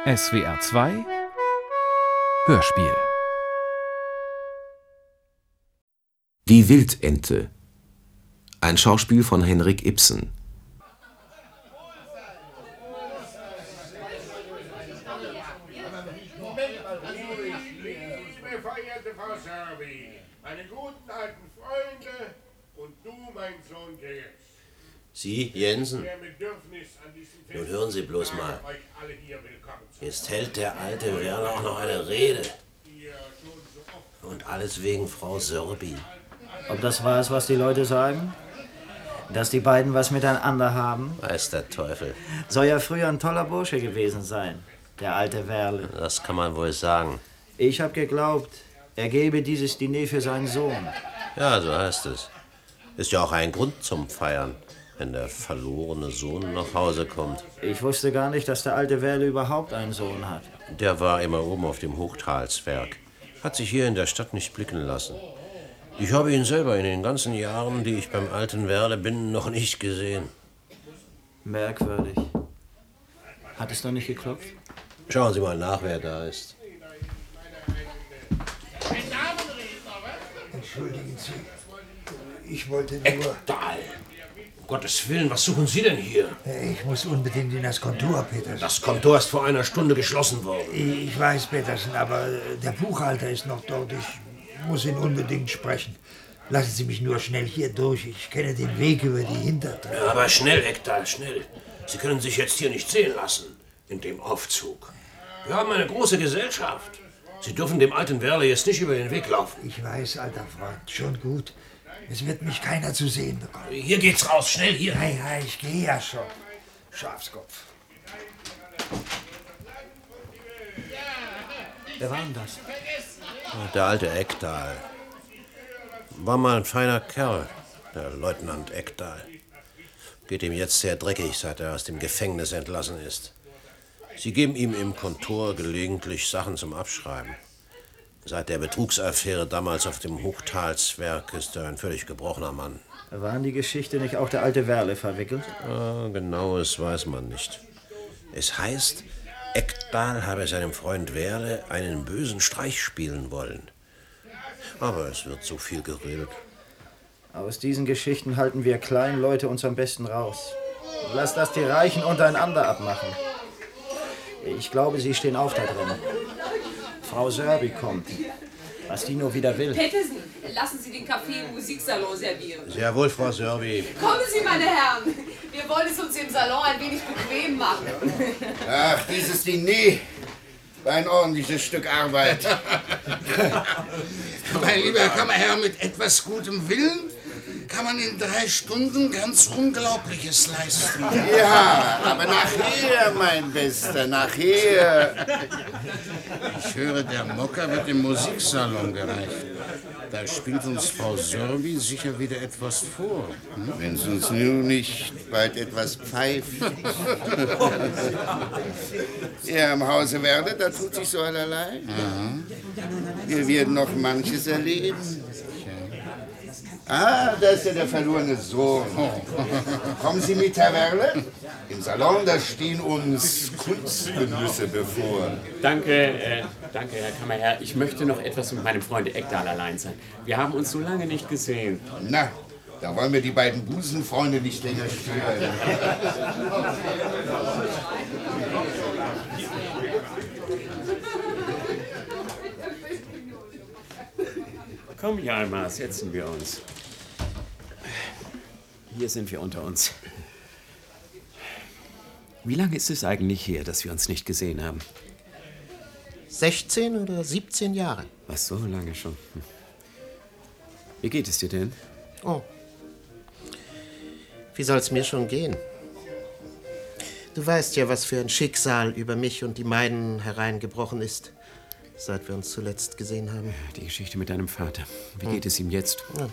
SWR 2 Hörspiel. Die Wildente. Ein Schauspiel von Henrik Ibsen. Verehrte Frau Servi, meine guten alten Freunde und du, mein Sohn Geert. Sie, Jensen? Nun hören Sie bloß mal. Jetzt hält der alte Werner auch noch eine Rede. Und alles wegen Frau Sörby. Ob das wahr ist, was die Leute sagen? Dass die beiden was miteinander haben? Weiß der Teufel. Soll ja früher ein toller Bursche gewesen sein, der alte Werle. Das kann man wohl sagen. Ich hab geglaubt, er gebe dieses Diner für seinen Sohn. Ja, so heißt es. Ist ja auch ein Grund zum Feiern, wenn der verlorene Sohn nach Hause kommt. Ich wusste gar nicht, dass der alte Werle überhaupt einen Sohn hat. Der war immer oben auf dem Hochtalswerk. Hat sich hier in der Stadt nicht blicken lassen. Ich habe ihn selber in den ganzen Jahren, die ich beim alten Werle bin, noch nicht gesehen. Merkwürdig. Hat es noch nicht geklopft? Schauen Sie mal nach, wer da ist. Entschuldigen Sie, ich wollte nur... Ekdal! Um Gottes Willen, was suchen Sie denn hier? Ich muss unbedingt in das Kontor, Petersen. Das Kontor ist vor einer Stunde geschlossen worden. Ich weiß, Petersen, aber der Buchhalter ist noch dort. Ich muss ihn unbedingt sprechen. Lassen Sie mich nur schnell hier durch. Ich kenne den Weg über die Hintertreppe. Ja, aber schnell, Ekdal, schnell. Sie können sich jetzt hier nicht sehen lassen, in dem Aufzug. Wir haben eine große Gesellschaft. Sie dürfen dem alten Werle jetzt nicht über den Weg laufen. Ich weiß, alter Freund, schon gut. Es wird mich keiner zu sehen bekommen. Hier geht's raus, schnell hier. Nein, ich gehe ja schon. Schafskopf. Wer war denn das? Der alte Ekdal. War mal ein feiner Kerl, der Leutnant Ekdal. Geht ihm jetzt sehr dreckig, seit er aus dem Gefängnis entlassen ist. Sie geben ihm im Kontor gelegentlich Sachen zum Abschreiben. Seit der Betrugsaffäre damals auf dem Hochtalswerk ist er ein völlig gebrochener Mann. War in die Geschichte nicht auch der alte Werle verwickelt? Genaues weiß man nicht. Es heißt, Ekdal habe seinem Freund Werle einen bösen Streich spielen wollen. Aber es wird so viel geredet. Aus diesen Geschichten halten wir kleinen Leute uns am besten raus. Lass das die Reichen untereinander abmachen. Ich glaube, sie stehen auf da drin. Frau Sörby kommt. Was die nur wieder will. Petersen, lassen Sie den Kaffee im Musiksalon servieren. Sehr wohl, Frau Sörby. Kommen Sie, meine Herren. Wir wollen es uns im Salon ein wenig bequem machen. Ach, dieses Diner war ein ordentliches Stück Arbeit. Mein lieber Kammerherr, mit etwas gutem Willen kann man in 3 Stunden ganz Unglaubliches leisten. Ja, aber nachher, mein Bester, nachher. Ich höre, der Mocker wird im Musiksalon gereicht. Da spielt uns Frau Sörby sicher wieder etwas vor. Wenn sie uns nur nicht bald etwas pfeift. Ja, im Hause Werle, da tut sich so allerlei. Wir werden noch manches erleben. Ah, da ist ja der verlorene Sohn. Kommen Sie mit, Herr Werle? Im Salon, da stehen uns Kunstgenüsse bevor. Danke, Herr Kammerherr. Ich möchte noch etwas mit meinem Freund Ekdal allein sein. Wir haben uns so lange nicht gesehen. Na, da wollen wir die beiden Busenfreunde nicht länger stören. Komm, Hjalmar, setzen wir uns. Hier sind wir unter uns. Wie lange ist es eigentlich her, dass wir uns nicht gesehen haben? 16 oder 17 Jahre. Was, so lange schon? Wie geht es dir denn? Oh. Wie soll's mir schon gehen? Du weißt ja, was für ein Schicksal über mich und die meinen hereingebrochen ist, seit wir uns zuletzt gesehen haben. Die Geschichte mit deinem Vater. Wie geht es ihm jetzt? Ja.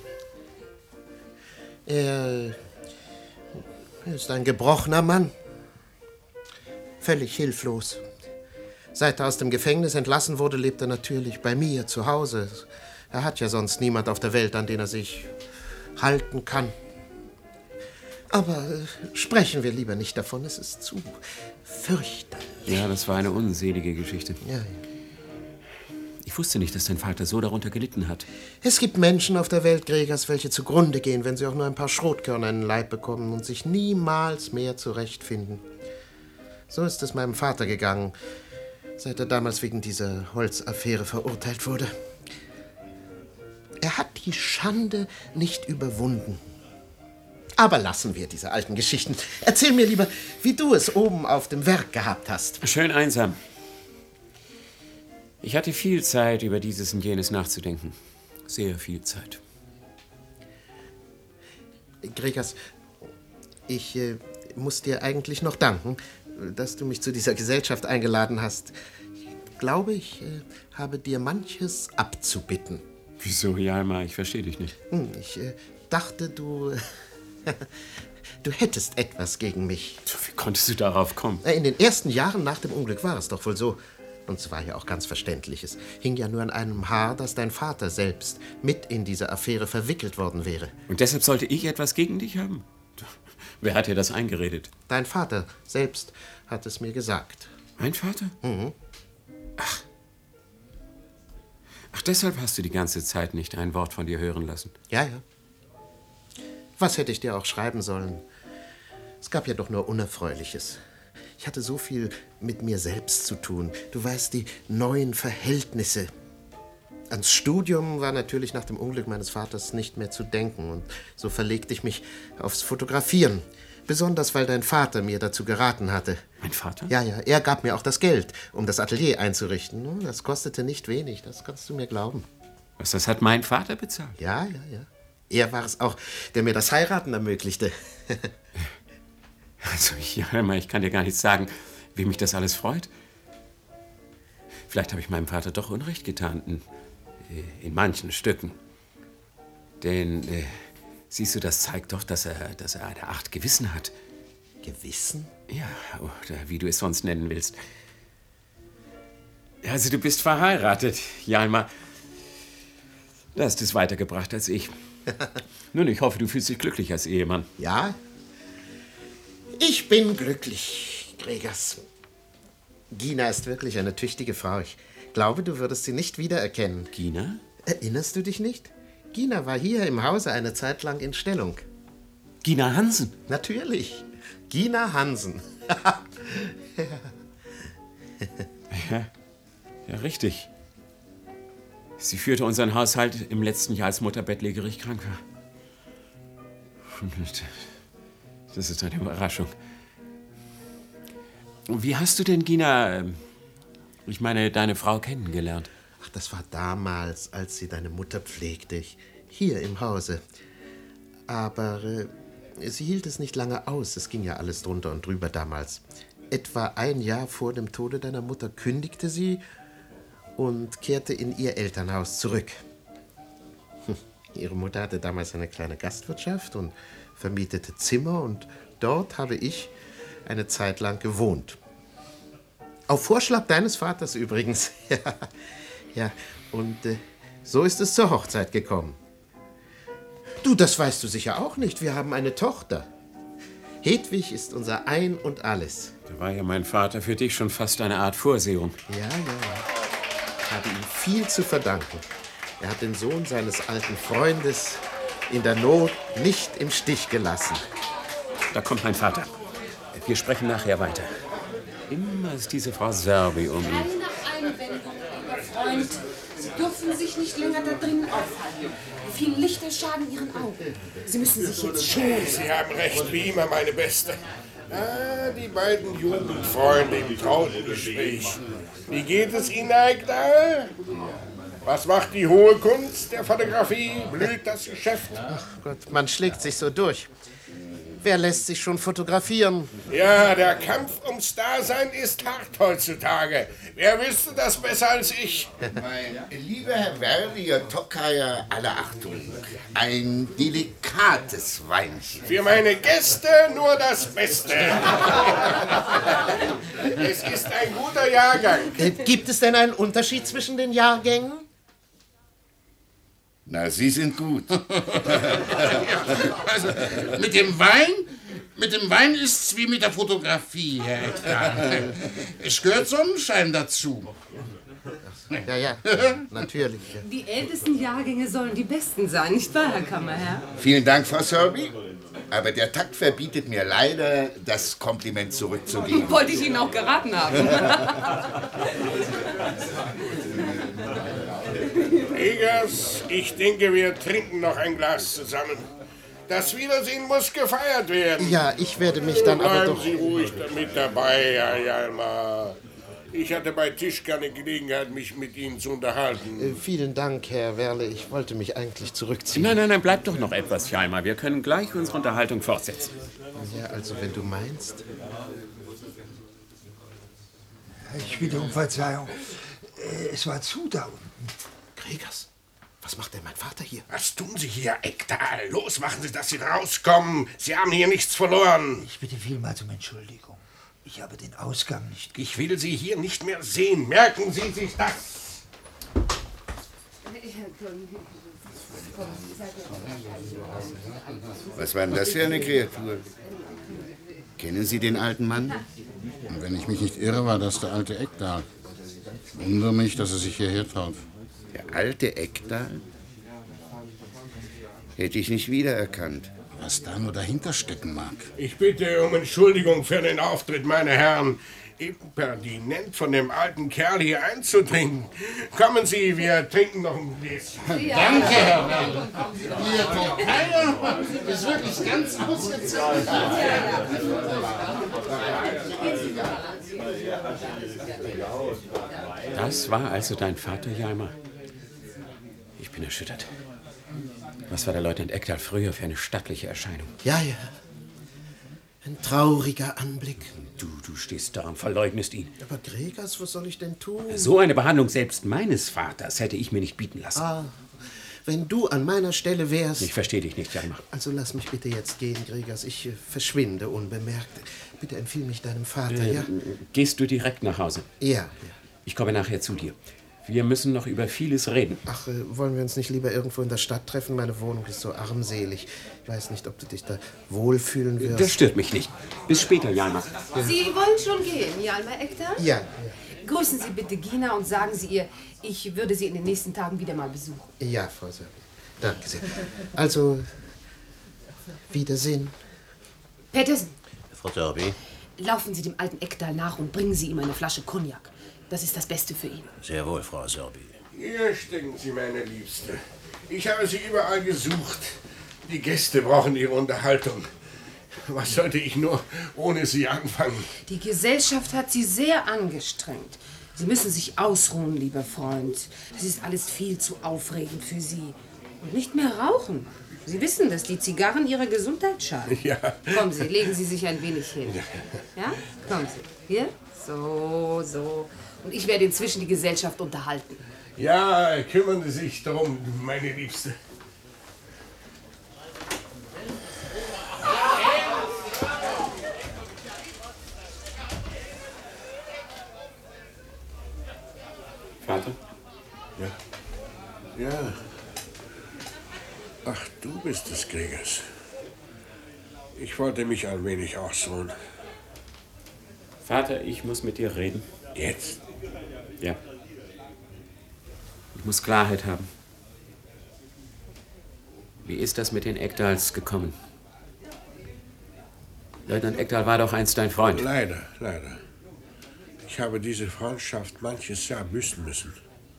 Er ist ein gebrochener Mann. Völlig hilflos. Seit er aus dem Gefängnis entlassen wurde, lebt er natürlich bei mir zu Hause. Er hat ja sonst niemand auf der Welt, an den er sich halten kann. Aber sprechen wir lieber nicht davon, es ist zu fürchterlich. Ja, das war eine unselige Geschichte. Ja. Ich wusste nicht, dass dein Vater so darunter gelitten hat. Es gibt Menschen auf der Welt, Gregers, welche zugrunde gehen, wenn sie auch nur ein paar Schrotkörner in den Leib bekommen und sich niemals mehr zurechtfinden. So ist es meinem Vater gegangen, seit er damals wegen dieser Holzaffäre verurteilt wurde. Er hat die Schande nicht überwunden. Aber lassen wir diese alten Geschichten. Erzähl mir lieber, wie du es oben auf dem Werk gehabt hast. Schön einsam. Ich hatte viel Zeit, über dieses und jenes nachzudenken. Sehr viel Zeit. Gregers, ich muss dir eigentlich noch danken, dass du mich zu dieser Gesellschaft eingeladen hast. Ich glaube, ich habe dir manches abzubitten. Wieso, Hjalmar? Ich verstehe dich nicht. Ich dachte, du hättest etwas gegen mich. Wie konntest du darauf kommen? In den ersten Jahren nach dem Unglück war es doch wohl so. Und es war ja auch ganz verständlich. Es hing ja nur an einem Haar, dass dein Vater selbst mit in diese Affäre verwickelt worden wäre. Und deshalb sollte ich etwas gegen dich haben? Wer hat dir das eingeredet? Dein Vater selbst hat es mir gesagt. Mein Vater? Mhm. Ach, deshalb hast du die ganze Zeit nicht ein Wort von dir hören lassen. Ja. Was hätte ich dir auch schreiben sollen? Es gab ja doch nur Unerfreuliches. Ich hatte so viel mit mir selbst zu tun. Du weißt, die neuen Verhältnisse. Ans Studium war natürlich nach dem Unglück meines Vaters nicht mehr zu denken. Und so verlegte ich mich aufs Fotografieren. Besonders, weil dein Vater mir dazu geraten hatte. Mein Vater? Ja, er gab mir auch das Geld, um das Atelier einzurichten. Das kostete nicht wenig, das kannst du mir glauben. Was, das hat mein Vater bezahlt? Ja. Er war es auch, der mir das Heiraten ermöglichte. Also, ich kann dir gar nicht sagen, wie mich das alles freut. Vielleicht habe ich meinem Vater doch Unrecht getan. In manchen Stücken. Denn, siehst du, das zeigt doch, dass er eine Art Gewissen hat. Gewissen? Ja, oder wie du es sonst nennen willst. Also, du bist verheiratet, Hjalmar. Du hast es weitergebracht als ich. Nun, ich hoffe, du fühlst dich glücklich als Ehemann. Ja, ich bin glücklich, Gregers. Gina ist wirklich eine tüchtige Frau. Ich glaube, du würdest sie nicht wiedererkennen. Gina? Erinnerst du dich nicht? Gina war hier im Hause eine Zeit lang in Stellung. Gina Hansen? Natürlich. Gina Hansen. Ja, richtig. Sie führte unseren Haushalt im letzten Jahr, als Mutter bettlägerig krank war. Das ist eine Überraschung. Wie hast du denn Gina, ich meine, deine Frau kennengelernt? Ach, das war damals, als sie deine Mutter pflegte. Hier im Hause. Aber sie hielt es nicht lange aus. Es ging ja alles drunter und drüber damals. Etwa ein Jahr vor dem Tode deiner Mutter kündigte sie und kehrte in ihr Elternhaus zurück. Ihre Mutter hatte damals eine kleine Gastwirtschaft und vermietete Zimmer, und dort habe ich eine Zeit lang gewohnt. Auf Vorschlag deines Vaters übrigens. Ja, und so ist es zur Hochzeit gekommen. Du, das weißt du sicher auch nicht. Wir haben eine Tochter. Hedwig ist unser Ein und Alles. Da war ja mein Vater für dich schon fast eine Art Vorsehung. Ja. Ich habe ihm viel zu verdanken. Er hat den Sohn seines alten Freundes in der Not nicht im Stich gelassen. Da kommt mein Vater. Wir sprechen nachher weiter. Immer ist diese Frau Serbi um ihn. Eine Einwendung, lieber Freund. Sie dürfen sich nicht länger da drinnen aufhalten. Die vielen Lichter schaden Ihren Augen. Sie müssen sich jetzt schonen. Sie haben recht, wie immer, meine Beste. Die beiden Jugendfreunde im Trautengespräch. Wie geht es Ihnen, Eickdahl? Was macht die hohe Kunst der Fotografie? Blüht das Geschäft? Ach Gott, man schlägt sich so durch. Wer lässt sich schon fotografieren? Ja, der Kampf ums Dasein ist hart heutzutage. Wer wüsste das besser als ich? Mein lieber Herr Werdiger Tokayer, alle Achtung. Ein delikates Weinchen. Für meine Gäste nur das Beste. Es ist ein guter Jahrgang. Gibt es denn einen Unterschied zwischen den Jahrgängen? Na, Sie sind gut. Also, mit dem Wein Mit dem Wein ist's wie mit der Fotografie, Herr Ekdal. Es gehört Sonnenschein dazu. Ja, natürlich. Ja. Die ältesten Jahrgänge sollen die besten sein, nicht wahr, Herr Kammerherr? Vielen Dank, Frau Selby. Aber der Takt verbietet mir leider, das Kompliment zurückzugeben. Wollte ich Ihnen auch geraten haben. Gregers, ich denke, wir trinken noch ein Glas zusammen. Das Wiedersehen muss gefeiert werden. Ja, ich werde mich dann aber doch... Bleiben Sie ruhig mit dabei, Herr Hjalmar. Ich hatte bei Tisch keine Gelegenheit, mich mit Ihnen zu unterhalten. Vielen Dank, Herr Werle. Ich wollte mich eigentlich zurückziehen. Nein, bleib doch noch etwas, Hjalmar. Wir können gleich unsere Unterhaltung fortsetzen. Ja, also wenn du meinst. Ich bitte um Verzeihung. Es war zu da unten. Gregers, was macht denn mein Vater hier? Was tun Sie hier, Ekdal? Los, machen Sie, dass Sie rauskommen. Sie haben hier nichts verloren. Ich bitte vielmals um Entschuldigung. Ich habe den Ausgang nicht... Ich will Sie hier nicht mehr sehen. Merken Sie sich das. Was war denn das für eine Kreatur? Kennen Sie den alten Mann? Und wenn ich mich nicht irre, war das der alte Ekdal. Ich wundere mich, dass er sich hierher traut. Der alte Ekdal? Hätte ich nicht wiedererkannt. Was da nur dahinter stecken mag. Ich bitte um Entschuldigung für den Auftritt, meine Herren. Impertinent von dem alten Kerl hier einzudringen. Kommen Sie, wir trinken noch ein Gläschen. Ja. Danke, Herr Werle. Ihr Türkei ist wirklich ganz ausgezeichnet. Das war also dein Vater, Hjalmar? Ich bin erschüttert. Was war der Leutnant Ekdal früher für eine stattliche Erscheinung? Ja. Ein trauriger Anblick. Du stehst da und verleugnest ihn. Aber Gregers, was soll ich denn tun? So eine Behandlung selbst meines Vaters hätte ich mir nicht bieten lassen. Wenn du an meiner Stelle wärst... Ich verstehe dich nicht, Hjalmar. Also lass mich bitte jetzt gehen, Gregers. Ich verschwinde unbemerkt. Bitte empfiehl mich deinem Vater, ja? Gehst du direkt nach Hause? Ja. Ich komme nachher zu dir. Wir müssen noch über vieles reden. Ach, wollen wir uns nicht lieber irgendwo in der Stadt treffen? Meine Wohnung ist so armselig. Ich weiß nicht, ob du dich da wohlfühlen wirst. Das stört mich nicht. Bis später, Hjalmar. Sie wollen schon gehen, Hjalmar Ekdal? Ja. Grüßen Sie bitte Gina und sagen Sie ihr, ich würde sie in den nächsten Tagen wieder mal besuchen. Ja, Frau Selby. Danke sehr. Also, Wiedersehen. Petersen. Frau Selby. Laufen Sie dem alten Ekdal nach und bringen Sie ihm eine Flasche Cognac. Das ist das Beste für ihn. Sehr wohl, Frau Selby. Hier stecken Sie, meine Liebste. Ich habe Sie überall gesucht. Die Gäste brauchen Ihre Unterhaltung. Was sollte ich nur ohne Sie anfangen? Die Gesellschaft hat Sie sehr angestrengt. Sie müssen sich ausruhen, lieber Freund. Das ist alles viel zu aufregend für Sie. Und nicht mehr rauchen. Sie wissen, dass die Zigarren Ihrer Gesundheit schaden. Ja. Kommen Sie, legen Sie sich ein wenig hin. Ja? Kommen Sie. Hier? So. Und ich werde inzwischen die Gesellschaft unterhalten. Ja, kümmern Sie sich darum, meine Liebste. Vater? Ja. Ach, du bist es, Gregers. Ich wollte mich ein wenig ausruhen. Vater, ich muss mit dir reden. Jetzt? Ja. Ich muss Klarheit haben. Wie ist das mit den Ekdals gekommen? Leutnant Ekdal war doch einst dein Freund. Leider. Ich habe diese Freundschaft manches Jahr büßen müssen.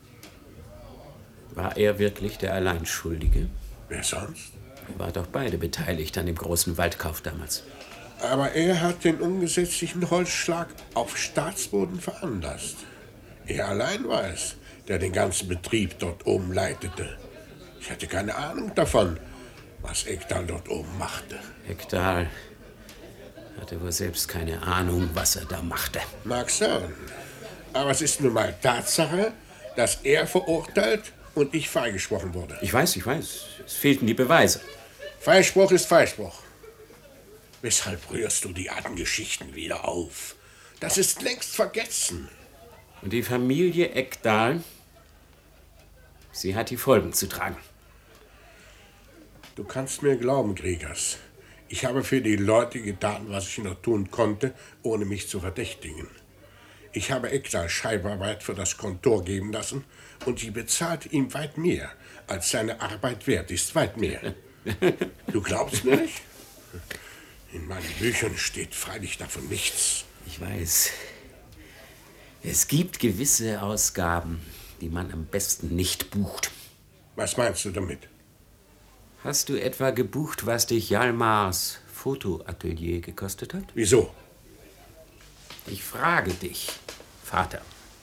War er wirklich der Alleinschuldige? Wer sonst? Ihr wart doch beide beteiligt an dem großen Waldkauf damals. Aber er hat den ungesetzlichen Holzschlag auf Staatsboden veranlasst. Er allein war es, der den ganzen Betrieb dort oben leitete. Ich hatte keine Ahnung davon, was Ekdal dort oben machte. Ekdal hatte wohl selbst keine Ahnung, was er da machte. Mag sein. Aber es ist nun mal Tatsache, dass er verurteilt und ich freigesprochen wurde. Ich weiß. Es fehlten die Beweise. Freispruch ist Freispruch. Weshalb rührst du die alten Geschichten wieder auf? Das ist längst vergessen. Und die Familie Ekdal, sie hat die Folgen zu tragen. Du kannst mir glauben, Gregers. Ich habe für die Leute getan, was ich noch tun konnte, ohne mich zu verdächtigen. Ich habe Ekdal Schreibarbeit für das Kontor geben lassen und sie bezahlt ihm weit mehr, als seine Arbeit wert ist. Weit mehr. Du glaubst mir nicht? In meinen Büchern steht freilich davon nichts. Ich weiß. Es gibt gewisse Ausgaben, die man am besten nicht bucht. Was meinst du damit? Hast du etwa gebucht, was dich Hjalmars Fotoatelier gekostet hat? Wieso? Ich frage dich, Vater.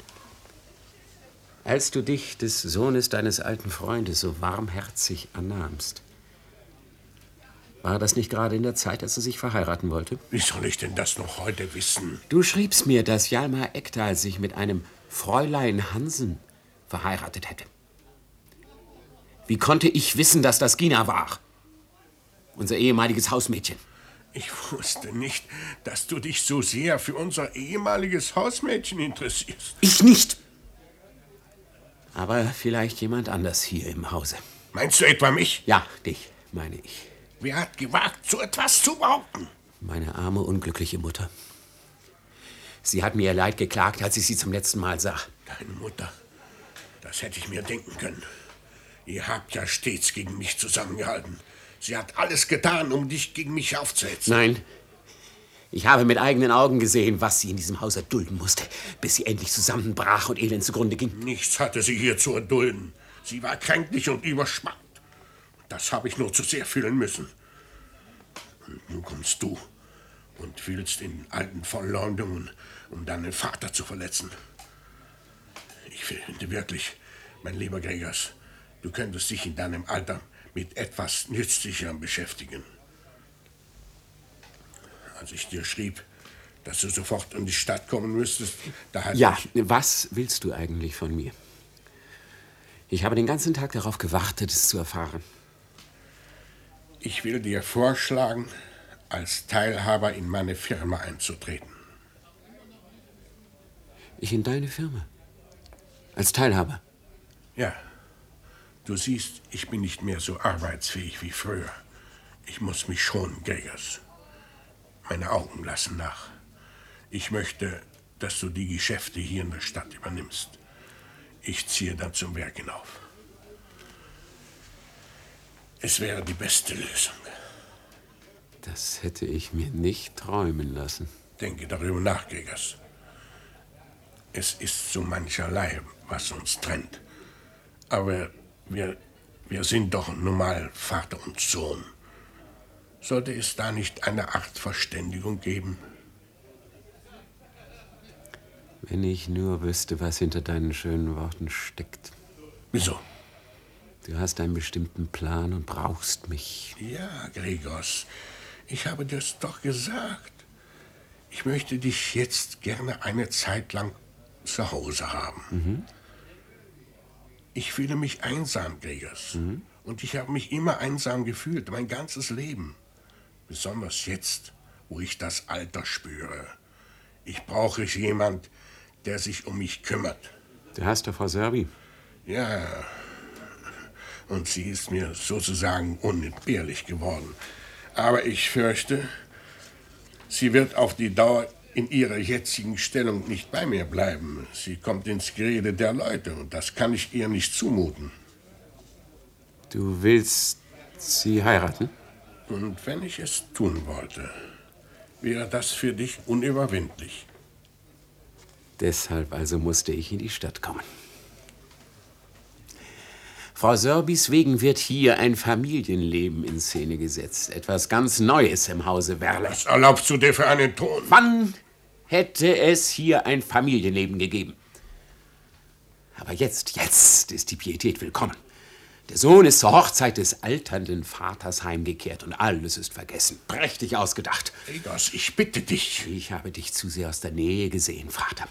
Als du dich des Sohnes deines alten Freundes so warmherzig annahmst, war das nicht gerade in der Zeit, als er sich verheiraten wollte? Wie soll ich denn das noch heute wissen? Du schriebst mir, dass Hjalmar Ekdal sich mit einem Fräulein Hansen verheiratet hätte. Wie konnte ich wissen, dass das Gina war? Unser ehemaliges Hausmädchen. Ich wusste nicht, dass du dich so sehr für unser ehemaliges Hausmädchen interessierst. Ich nicht. Aber vielleicht jemand anders hier im Hause. Meinst du etwa mich? Ja, dich, meine ich. Wer hat gewagt, so etwas zu behaupten? Meine arme, unglückliche Mutter. Sie hat mir ihr Leid geklagt, als ich sie zum letzten Mal sah. Deine Mutter, das hätte ich mir denken können. Ihr habt ja stets gegen mich zusammengehalten. Sie hat alles getan, um dich gegen mich aufzuhetzen. Nein. Ich habe mit eigenen Augen gesehen, was sie in diesem Haus erdulden musste, bis sie endlich zusammenbrach und elend zugrunde ging. Nichts hatte sie hier zu erdulden. Sie war kränklich und überschwemmt. Das habe ich nur zu sehr fühlen müssen. Und nun kommst du und willst in alten Verleumdungen, um deinen Vater zu verletzen. Ich finde wirklich, mein lieber Gregers, du könntest dich in deinem Alter mit etwas Nützlicherem beschäftigen. Als ich dir schrieb, dass du sofort in die Stadt kommen müsstest, da hatte Ja, was willst du eigentlich von mir? Ich habe den ganzen Tag darauf gewartet, es zu erfahren. Ich will dir vorschlagen, als Teilhaber in meine Firma einzutreten. Ich in deine Firma? Als Teilhaber? Ja. Du siehst, ich bin nicht mehr so arbeitsfähig wie früher. Ich muss mich schonen, Gregers. Meine Augen lassen nach. Ich möchte, dass du die Geschäfte hier in der Stadt übernimmst. Ich ziehe dann zum Werk hinauf. Es wäre die beste Lösung. Das hätte ich mir nicht träumen lassen. Denke darüber nach, Gregers. Es ist so mancherlei, was uns trennt. Aber wir sind doch nun mal Vater und Sohn. Sollte es da nicht eine Art Verständigung geben? Wenn ich nur wüsste, was hinter deinen schönen Worten steckt. Wieso? Du hast einen bestimmten Plan und brauchst mich. Ja, Gregors, ich habe dir's doch gesagt. Ich möchte dich jetzt gerne eine Zeit lang zu Hause haben. Mhm. Ich fühle mich einsam, Gregers. Und ich habe mich immer einsam gefühlt, mein ganzes Leben. Besonders jetzt, wo ich das Alter spüre. Ich brauche jemand, der sich um mich kümmert. Du hast doch Frau Serbi. Ja, und sie ist mir sozusagen unentbehrlich geworden. Aber ich fürchte, sie wird auf die Dauer in ihrer jetzigen Stellung nicht bei mir bleiben. Sie kommt ins Gerede der Leute und das kann ich ihr nicht zumuten. Du willst sie heiraten? Und wenn ich es tun wollte, wäre das für dich unüberwindlich. Deshalb also musste ich in die Stadt kommen. Frau Sörbis wegen wird hier ein Familienleben in Szene gesetzt. Etwas ganz Neues im Hause Werle. Was erlaubst du dir für einen Ton? Wann hätte es hier ein Familienleben gegeben? Aber jetzt ist die Pietät willkommen. Der Sohn ist zur Hochzeit des alternden Vaters heimgekehrt und alles ist vergessen. Prächtig ausgedacht. Gregers, ich bitte dich. Ich habe dich zu sehr aus der Nähe gesehen, Vater.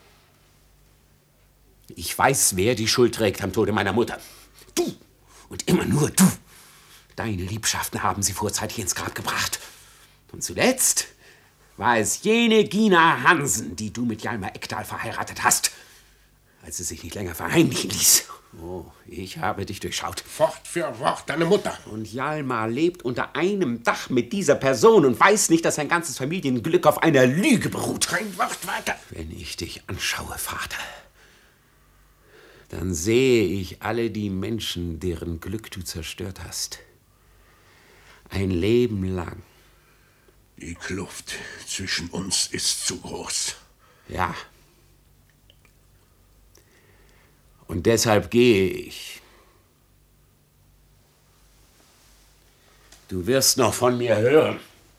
Ich weiß, wer die Schuld trägt am Tode meiner Mutter. Du und immer nur du. Deine Liebschaften haben sie vorzeitig ins Grab gebracht. Und zuletzt war es jene Gina Hansen, die du mit Hjalmar Ekdal verheiratet hast. als es sich nicht länger verheimlichen ließ. Oh, ich habe dich durchschaut. Wort für Wort, deine Mutter. Und Hjalmar lebt unter einem Dach mit dieser Person und weiß nicht, dass sein ganzes Familienglück auf einer Lüge beruht. Kein Wort weiter. Wenn ich dich anschaue, Vater, dann sehe ich alle die Menschen, deren Glück du zerstört hast. Ein Leben lang. Die Kluft zwischen uns ist zu groß. Ja. Und deshalb gehe ich. Du wirst noch von mir hören.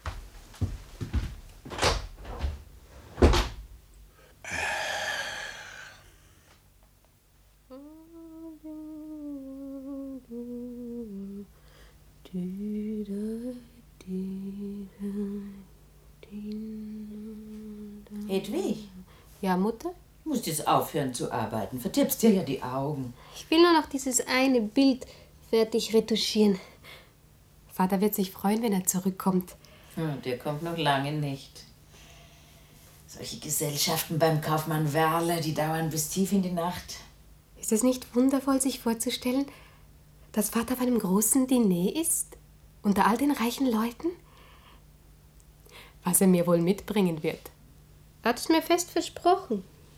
Hedwig? Ja, Mutter? Du musst jetzt aufhören zu arbeiten. Vertippst dir ja die Augen. Ich will nur noch dieses eine Bild fertig retuschieren. Vater wird sich freuen, wenn er zurückkommt. Der kommt noch lange nicht. Solche Gesellschaften beim Kaufmann Werle, die dauern bis tief in die Nacht. Ist es nicht wundervoll, sich vorzustellen, dass Vater auf einem großen Diner ist? Unter all den reichen Leuten? Was er mir wohl mitbringen wird. Er hat es mir fest versprochen.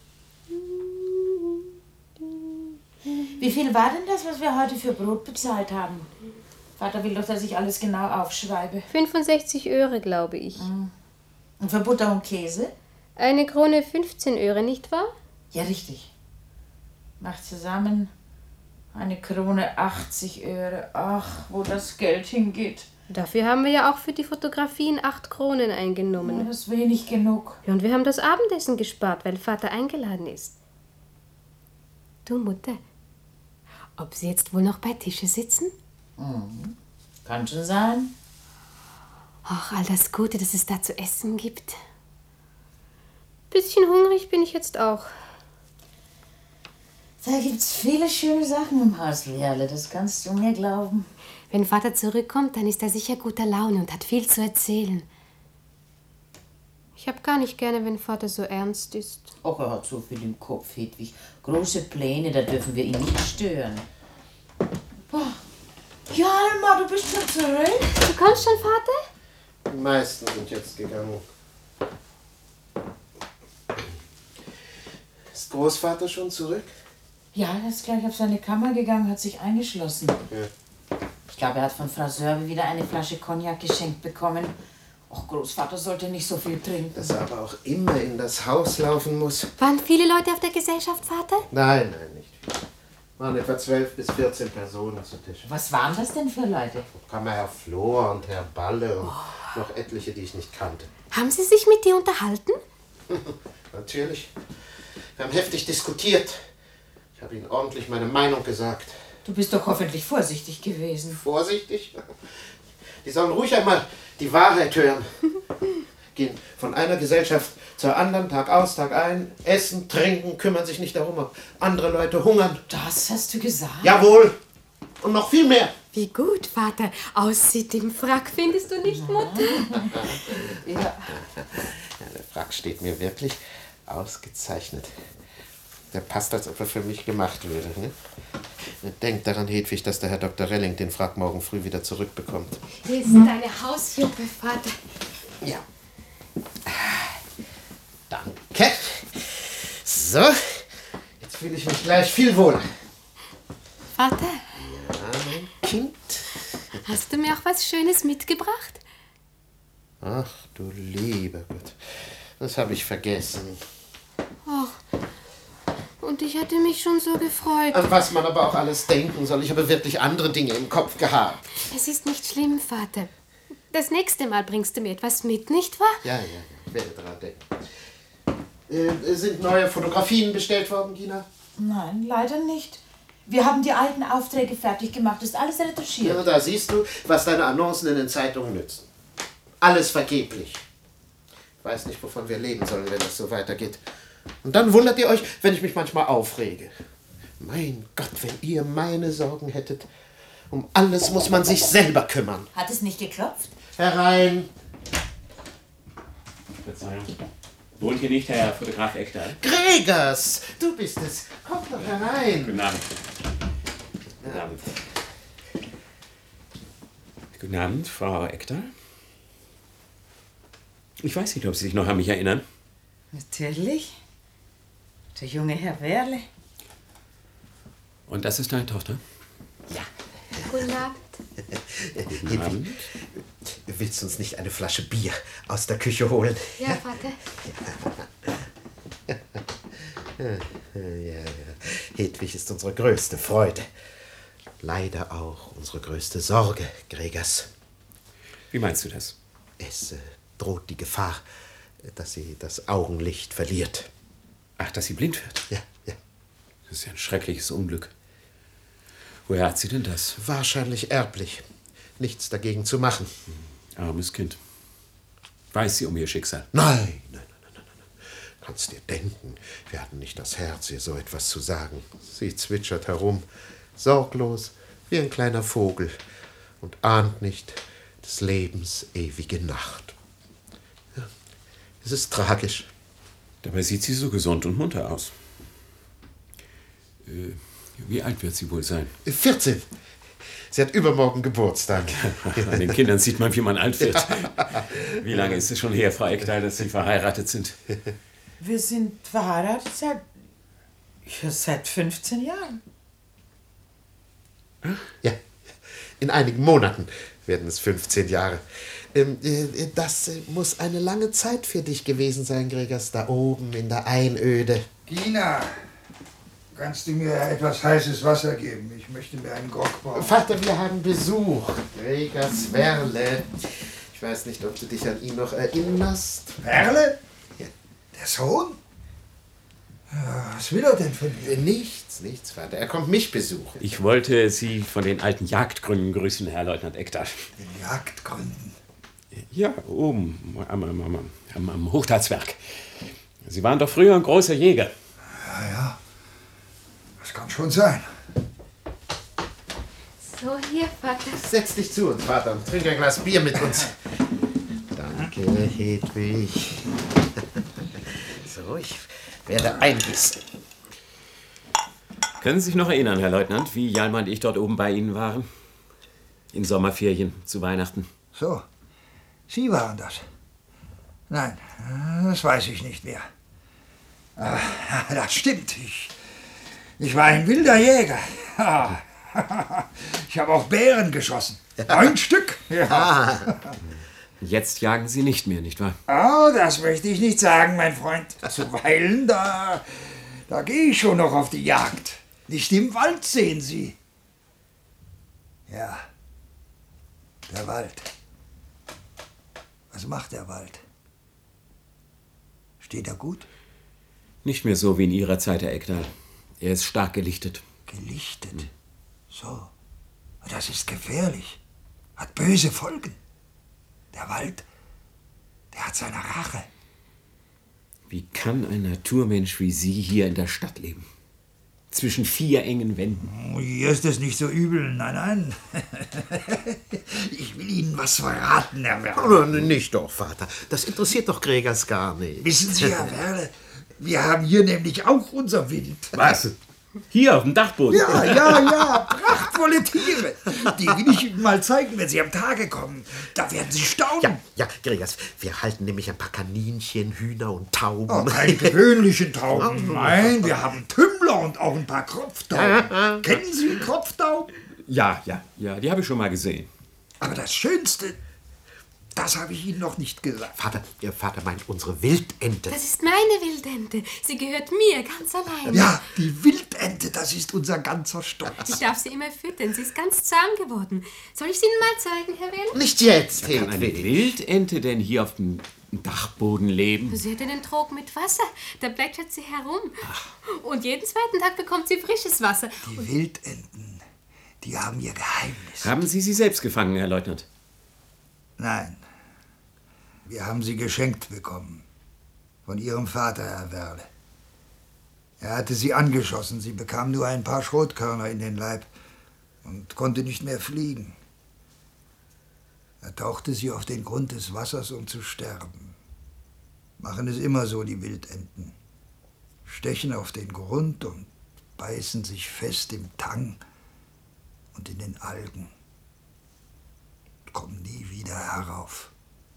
Wie viel war denn das, was wir heute für Brot bezahlt haben? Vater will doch, dass ich alles genau aufschreibe. 65 Öre, glaube ich. Und für Butter und Käse? Eine Krone 15 Öre, nicht wahr? Ja, richtig. Macht zusammen eine Krone 80 Öre. Ach, wo das Geld hingeht. Dafür haben wir ja auch für die Fotografien 8 Kronen eingenommen. Ja, das ist wenig genug. Ja, und wir haben das Abendessen gespart, weil Vater eingeladen ist. Du, Mutter, ob Sie jetzt wohl noch bei Tische sitzen? Kann schon sein. Ach, all das Gute, das es da zu essen gibt. Bisschen hungrig bin ich jetzt auch. Da gibt's viele schöne Sachen im Haus Werle, das kannst du mir glauben. Wenn Vater zurückkommt, dann ist er sicher guter Laune und hat viel zu erzählen. Ich hab gar nicht gerne, wenn Vater so ernst ist. Och, er hat so viel im Kopf, Hedwig. Große Pläne, da dürfen wir ihn nicht stören. Boah. Hjalmar, du bist schon zurück? Du kommst schon, Vater? Die meisten sind jetzt gegangen. Ist Großvater schon zurück? Ja, er ist gleich auf seine Kammer gegangen, hat sich eingeschlossen. Ja. Ich glaube, er hat von Frau Sörbe wieder eine Flasche Cognac geschenkt bekommen. Och, Großvater sollte nicht so viel trinken. Dass er aber auch immer in das Haus laufen muss. Waren viele Leute auf der Gesellschaft, Vater? Nein, nicht viel. Waren etwa 12 bis 14 Personen zu Tisch. Was waren das denn für Leute? Kammerherr Flor und Herr Balle und noch etliche, die ich nicht kannte. Haben Sie sich mit dir unterhalten? Natürlich. Wir haben heftig diskutiert. Ich habe Ihnen ordentlich meine Meinung gesagt. Du bist doch hoffentlich vorsichtig gewesen. Vorsichtig? Die sollen ruhig einmal die Wahrheit hören. Gehen von einer Gesellschaft zur anderen, Tag aus, Tag ein, essen, trinken, kümmern sich nicht darum, ob andere Leute hungern. Das hast du gesagt? Jawohl! Und noch viel mehr. Wie gut Vater aussieht im Frack, findest du nicht, Mutter? Ja. Der Frack steht mir wirklich ausgezeichnet. Der passt, als ob er für mich gemacht wäre. Ne? Denkt daran, Hedwig, dass der Herr Dr. Relling den Frack morgen früh wieder zurückbekommt. Hier ist deine Hausjuppe, Vater. Ja. Danke. So, jetzt fühle ich mich gleich viel wohler. Vater, Ja, mein Kind. hast du mir auch was Schönes mitgebracht? Ach, du lieber Gott. Das habe ich vergessen. Ach, und ich hatte mich schon so gefreut. An was man aber auch alles denken soll. Ich habe wirklich andere Dinge im Kopf gehabt. Es ist nicht schlimm, Vater. Das nächste Mal bringst du mir etwas mit, nicht wahr? Ja, ich werde dran denken. Sind neue Fotografien bestellt worden, Gina? Nein, leider nicht. Wir haben die alten Aufträge fertig gemacht, ist alles retuschiert. Ja, da siehst du, was deine Annoncen in den Zeitungen nützen. Alles vergeblich. Ich weiß nicht, wovon wir leben sollen, wenn das so weitergeht. Und dann wundert ihr euch, wenn ich mich manchmal aufrege. Mein Gott, wenn ihr meine Sorgen hättet. Um alles muss man sich selber kümmern. Hat es nicht geklopft? Herein. Verzeihung. Wohnt hier nicht Herr Fotograf Ekdal? Gregers, du bist es. Komm doch herein. Guten Abend. Guten Abend. Guten Abend, Frau Ekdal. Ich weiß nicht, ob Sie sich noch an mich erinnern. Natürlich. Der junge Herr Werle. Und das ist deine Tochter? Ja. Guten Abend. Guten Abend. Willst du uns nicht eine Flasche Bier aus der Küche holen? Ja, Vater. Ja. Hedwig ist unsere größte Freude. Leider auch unsere größte Sorge, Gregers. Wie meinst du das? Es droht die Gefahr, dass sie das Augenlicht verliert. Ach, dass sie blind wird? Ja. Das ist ja ein schreckliches Unglück. Woher hat sie denn das? Wahrscheinlich erblich. Nichts dagegen zu machen. Armes Kind. Weiß sie um ihr Schicksal? Nein. Kannst dir denken, wir hatten nicht das Herz, ihr so etwas zu sagen. Sie zwitschert herum, sorglos wie ein kleiner Vogel und ahnt nicht des Lebens ewige Nacht. Ja, es ist tragisch. Dabei sieht sie so gesund und munter aus. Wie alt wird sie wohl sein? 14. Sie hat übermorgen Geburtstag. An den Kindern sieht man, wie man alt wird. Wie lange ist es schon her, Frau Ekdal, dass Sie verheiratet sind? Wir sind verheiratet seit 15 Jahren. Ja, in einigen Monaten werden es 15 Jahre. Das muss eine lange Zeit für dich gewesen sein, Gregers, da oben in der Einöde. Gina, kannst du mir etwas heißes Wasser geben? Ich möchte mir einen Grog bauen. Vater, wir haben Besuch. Gregers Werle. Ich weiß nicht, ob du dich an ihn noch erinnerst. Werle? Ja. Der Sohn? Ja, was will er denn von dir? Nichts, Vater. Er kommt mich besuchen. Ich wollte Sie von den alten Jagdgründen grüßen, Herr Leutnant Ekdal. Den Jagdgründen? Ja, oben am Hochtalsberg. Sie waren doch früher ein großer Jäger. Ja. Das kann schon sein. So, hier, Vater. Setz dich zu uns, Vater, und trink ein Glas Bier mit uns. Danke, Hedwig. So, ich werde eingießen. Können Sie sich noch erinnern, Herr Leutnant, wie Jalma und ich dort oben bei Ihnen waren? In Sommerferien zu Weihnachten. So, Sie waren das. Nein, das weiß ich nicht mehr. Aber, das stimmt. Ich war ein wilder Jäger. Ich habe auch Bären geschossen. 9 Stück. Ja. Jetzt jagen Sie nicht mehr, nicht wahr? Oh, das möchte ich nicht sagen, mein Freund. Zuweilen, da gehe ich schon noch auf die Jagd. Nicht im Wald, sehen Sie. Ja, der Wald. Was macht der Wald? Steht er gut? Nicht mehr so wie in Ihrer Zeit, Herr Ekdal. Er ist stark gelichtet. Gelichtet? So. Das ist gefährlich. Hat böse Folgen. Der Wald, der hat seine Rache. Wie kann ein Naturmensch wie Sie hier in der Stadt leben? Zwischen 4 engen Wänden. Hier ist es nicht so übel, nein. Ich will Ihnen was verraten, Herr Werle. Nicht doch, Vater. Das interessiert doch Gregers gar nicht. Wissen Sie, Herr Werle, wir haben hier nämlich auch unser Wild. Was? Hier auf dem Dachboden? Ja, prachtvolle Tiere. Die will ich Ihnen mal zeigen, wenn Sie am Tage kommen. Da werden Sie staunen. Ja, Gregers, wir halten nämlich ein paar Kaninchen, Hühner und Tauben. Oh, keine gewöhnlichen Tauben. Nein, wir haben Tümmler und auch ein paar Kropftauben. Kennen Sie Kropftauben? Ja, die habe ich schon mal gesehen. Aber das Schönste, das habe ich Ihnen noch nicht gesagt. Ihr Vater meint unsere Wildente. Das ist meine Wildente. Sie gehört mir ganz allein. Ja, die Wildente, das ist unser ganzer Stolz. Ich darf sie immer füttern. Sie ist ganz zahm geworden. Soll ich sie Ihnen mal zeigen, Herr Werle? Nicht jetzt, Kann eine Wildente denn hier auf dem Dachboden leben? Sie hat einen Trog mit Wasser. Da plätschert sie herum. Und jeden zweiten Tag bekommt sie frisches Wasser. Die Wildenten, die haben ihr Geheimnis. Haben Sie sie selbst gefangen, Herr Leutnant? Nein. Wir haben sie geschenkt bekommen. Von Ihrem Vater, Herr Werle. Er hatte sie angeschossen. Sie bekam nur ein paar Schrotkörner in den Leib und konnte nicht mehr fliegen. Er tauchte sie auf den Grund des Wassers, um zu sterben. Machen es immer so, die Wildenten. Stechen auf den Grund und beißen sich fest im Tang und in den Algen. Kommen nie wieder herauf.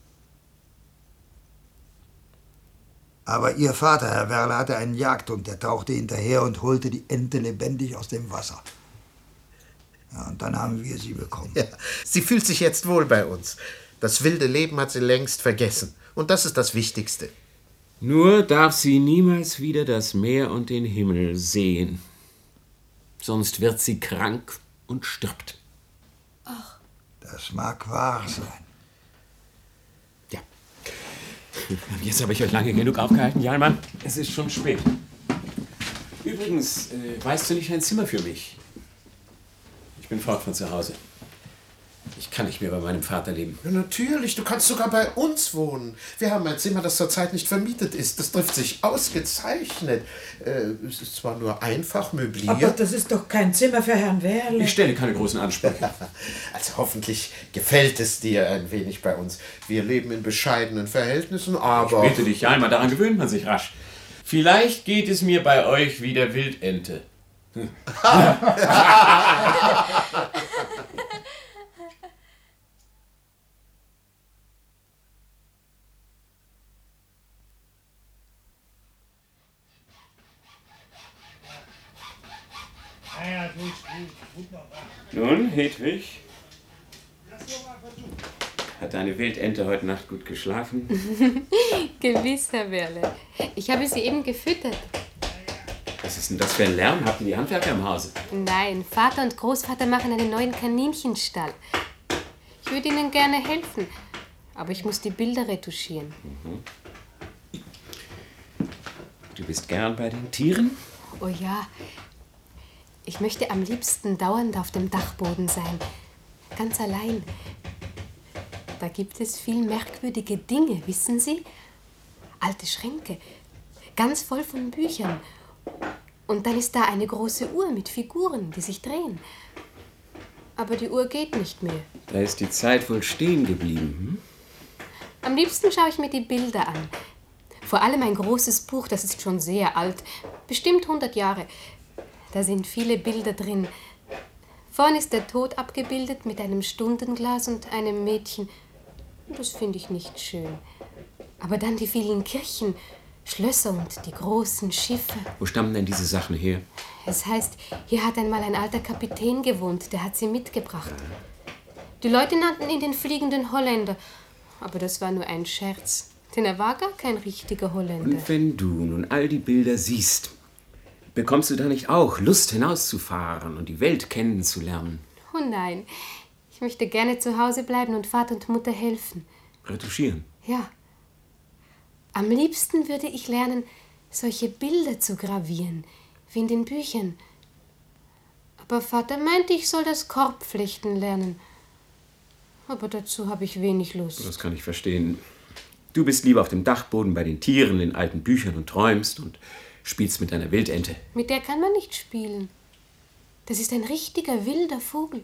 Aber Ihr Vater, Herr Werle, hatte einen Jagdhund, der tauchte hinterher und holte die Ente lebendig aus dem Wasser. Ja, und dann haben wir sie bekommen. Ja, sie fühlt sich jetzt wohl bei uns. Das wilde Leben hat sie längst vergessen. Und das ist das Wichtigste. Nur darf sie niemals wieder das Meer und den Himmel sehen. Sonst wird sie krank und stirbt. Ach. Das mag wahr sein. Ja. Jetzt habe ich euch lange genug aufgehalten, Jalmar. Es ist schon spät. Übrigens, weißt du nicht ein Zimmer für mich? Ich bin fort von zu Hause. Ich kann nicht mehr bei meinem Vater leben. Ja, natürlich, du kannst sogar bei uns wohnen. Wir haben ein Zimmer, das zurzeit nicht vermietet ist. Das trifft sich ausgezeichnet. Es ist zwar nur einfach möbliert. Aber das ist doch kein Zimmer für Herrn Werle. Ich stelle keine großen Ansprüche. Also hoffentlich gefällt es dir ein wenig bei uns. Wir leben in bescheidenen Verhältnissen, aber... Ich bitte dich, Jalmar, daran gewöhnt man sich rasch. Vielleicht geht es mir bei euch wie der Wildente. Nun, Hedwig, hat deine Wildente heute Nacht gut geschlafen? Gewiss, Herr Werle. Ich habe sie eben gefüttert. Was ist denn das für ein Lärm? Habt ihr die Handwerker im Hause? Nein, Vater und Großvater machen einen neuen Kaninchenstall. Ich würde ihnen gerne helfen, aber ich muss die Bilder retuschieren. Mhm. Du bist gern bei den Tieren? Oh ja. Ich möchte am liebsten dauernd auf dem Dachboden sein. Ganz allein. Da gibt es viel merkwürdige Dinge, wissen Sie? Alte Schränke, ganz voll von Büchern. Und dann ist da eine große Uhr mit Figuren, die sich drehen. Aber die Uhr geht nicht mehr. Da ist die Zeit wohl stehen geblieben. Hm? Am liebsten schaue ich mir die Bilder an. Vor allem ein großes Buch, das ist schon sehr alt. Bestimmt 100 Jahre. Da sind viele Bilder drin. Vorn ist der Tod abgebildet mit einem Stundenglas und einem Mädchen. Das finde ich nicht schön. Aber dann die vielen Kirchen, Schlösser und die großen Schiffe. Wo stammen denn diese Sachen her? Es heißt, hier hat einmal ein alter Kapitän gewohnt, der hat sie mitgebracht. Die Leute nannten ihn den fliegenden Holländer. Aber das war nur ein Scherz, denn er war gar kein richtiger Holländer. Und wenn du nun all die Bilder siehst, bekommst du da nicht auch Lust hinauszufahren und die Welt kennenzulernen? Oh nein, ich möchte gerne zu Hause bleiben und Vater und Mutter helfen. Retuschieren? Ja. Am liebsten würde ich lernen, solche Bilder zu gravieren, wie in den Büchern. Aber Vater meinte, ich soll das Korbflechten lernen. Aber dazu habe ich wenig Lust. Das kann ich verstehen. Du bist lieber auf dem Dachboden bei den Tieren in alten Büchern und träumst und spielst mit deiner Wildente. Mit der kann man nicht spielen. Das ist ein richtiger wilder Vogel.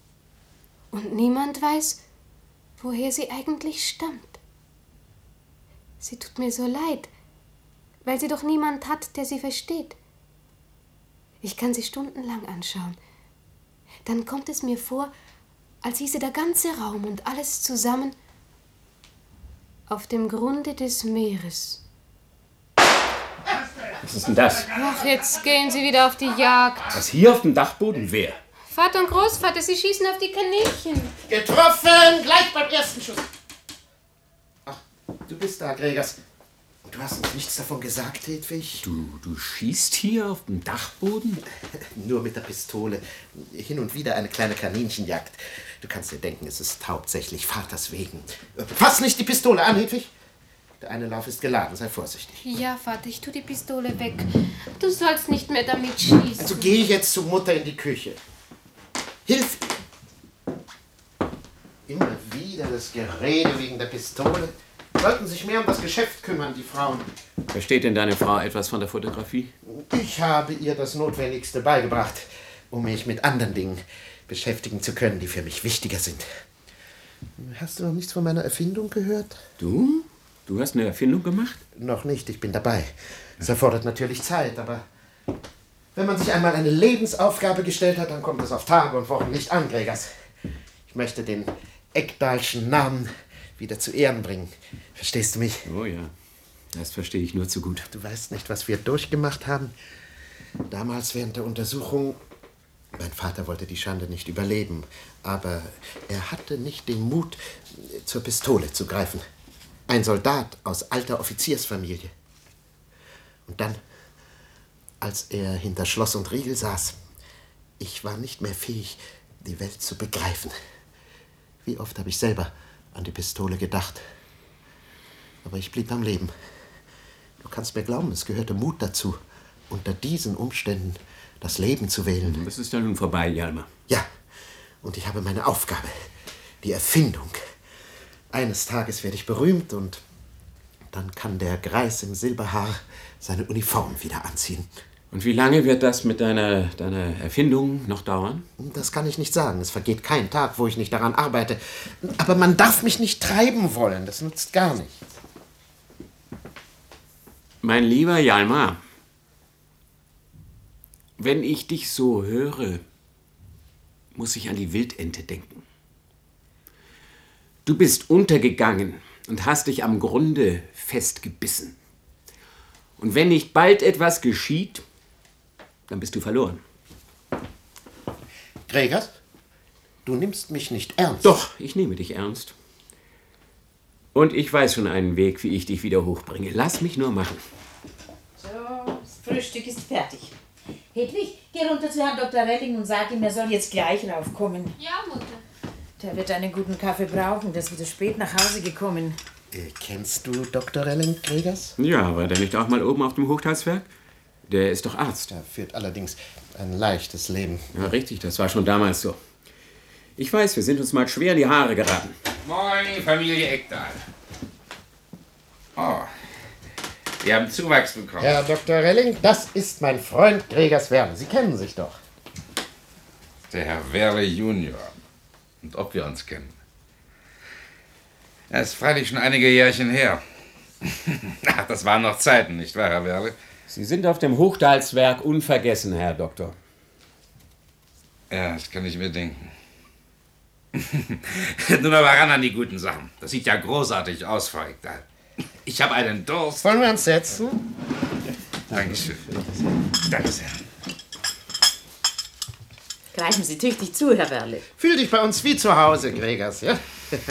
Und niemand weiß, woher sie eigentlich stammt. Sie tut mir so leid, weil sie doch niemand hat, der sie versteht. Ich kann sie stundenlang anschauen. Dann kommt es mir vor, als hieße der ganze Raum und alles zusammen auf dem Grunde des Meeres. Was ist denn das? Ach, jetzt gehen sie wieder auf die Jagd. Was, hier auf dem Dachboden? Wer? Vater und Großvater, sie schießen auf die Kaninchen. Getroffen! Gleich beim ersten Schuss. Ach, du bist da, Gregers. Und du hast uns nichts davon gesagt, Hedwig? Du schießt hier auf dem Dachboden? Nur mit der Pistole. Hin und wieder eine kleine Kaninchenjagd. Du kannst dir denken, es ist hauptsächlich Vaters wegen. Fass nicht die Pistole an, Hedwig. Der eine Lauf ist geladen, sei vorsichtig. Ja, Vater, ich tu die Pistole weg. Du sollst nicht mehr damit schießen. Also geh jetzt zu Mutter in die Küche. Hilf ihr! Immer wieder das Gerede wegen der Pistole. Sollten sich mehr um das Geschäft kümmern, die Frauen. Versteht denn deine Frau etwas von der Fotografie? Ich habe ihr das Notwendigste beigebracht, um mich mit anderen Dingen beschäftigen zu können, die für mich wichtiger sind. Hast du noch nichts von meiner Erfindung gehört? Du Du hast eine Erfindung gemacht? Noch nicht, ich bin dabei. Es erfordert natürlich Zeit, aber wenn man sich einmal eine Lebensaufgabe gestellt hat, dann kommt es auf Tage und Wochen nicht an, Gregers. Ich möchte den Ekdalschen Namen wieder zu Ehren bringen. Verstehst du mich? Oh ja, das verstehe ich nur zu gut. Du weißt nicht, was wir durchgemacht haben. Damals während der Untersuchung, mein Vater wollte die Schande nicht überleben, aber er hatte nicht den Mut, zur Pistole zu greifen. Ein Soldat aus alter Offiziersfamilie. Und dann, als er hinter Schloss und Riegel saß, ich war nicht mehr fähig, die Welt zu begreifen. Wie oft habe ich selber an die Pistole gedacht. Aber ich blieb am Leben. Du kannst mir glauben, es gehörte Mut dazu, unter diesen Umständen das Leben zu wählen. Das ist ja nun vorbei, Hjalmar. Ja, und ich habe meine Aufgabe, die Erfindung. Eines Tages werde ich berühmt und dann kann der Greis im Silberhaar seine Uniform wieder anziehen. Und wie lange wird das mit deiner Erfindung noch dauern? Das kann ich nicht sagen. Es vergeht kein Tag, wo ich nicht daran arbeite. Aber man darf mich nicht treiben wollen. Das nutzt gar nichts. Mein lieber Hjalmar, wenn ich dich so höre, muss ich an die Wildente denken. Du bist untergegangen und hast dich am Grunde festgebissen. Und wenn nicht bald etwas geschieht, dann bist du verloren. Gregers, du nimmst mich nicht ernst. Doch, ich nehme dich ernst. Und ich weiß schon einen Weg, wie ich dich wieder hochbringe. Lass mich nur machen. So, das Frühstück ist fertig. Hedwig, geh runter zu Herrn Dr. Relling und sag ihm, er soll jetzt gleich raufkommen. Ja, Mutter. Der wird einen guten Kaffee brauchen, der ist wieder spät nach Hause gekommen. Kennst du Dr. Relling, Gregers? Ja, war der nicht auch mal oben auf dem Hochtalswerk? Der ist doch Arzt. Er führt allerdings ein leichtes Leben. Ja, richtig, das war schon damals so. Ich weiß, wir sind uns mal schwer in die Haare geraten. Moin, Familie Ekdal. Oh, wir haben Zuwachs bekommen. Herr Dr. Relling, das ist mein Freund Gregers Werle. Sie kennen sich doch. Der Herr Werle Junior. Und ob wir uns kennen. Das ist freilich schon einige Jährchen her. Ach, das waren noch Zeiten, nicht wahr, Herr Werle? Sie sind auf dem Hochtalswerk unvergessen, Herr Doktor. Ja, das kann ich mir denken. Nun aber ran an die guten Sachen. Das sieht ja großartig aus, Frau Ekdal. Ich habe einen Durst. Wollen wir uns setzen? Dankeschön. Danke sehr. Greifen Sie tüchtig zu, Herr Werle. Fühl dich bei uns wie zu Hause, Gregers, ja?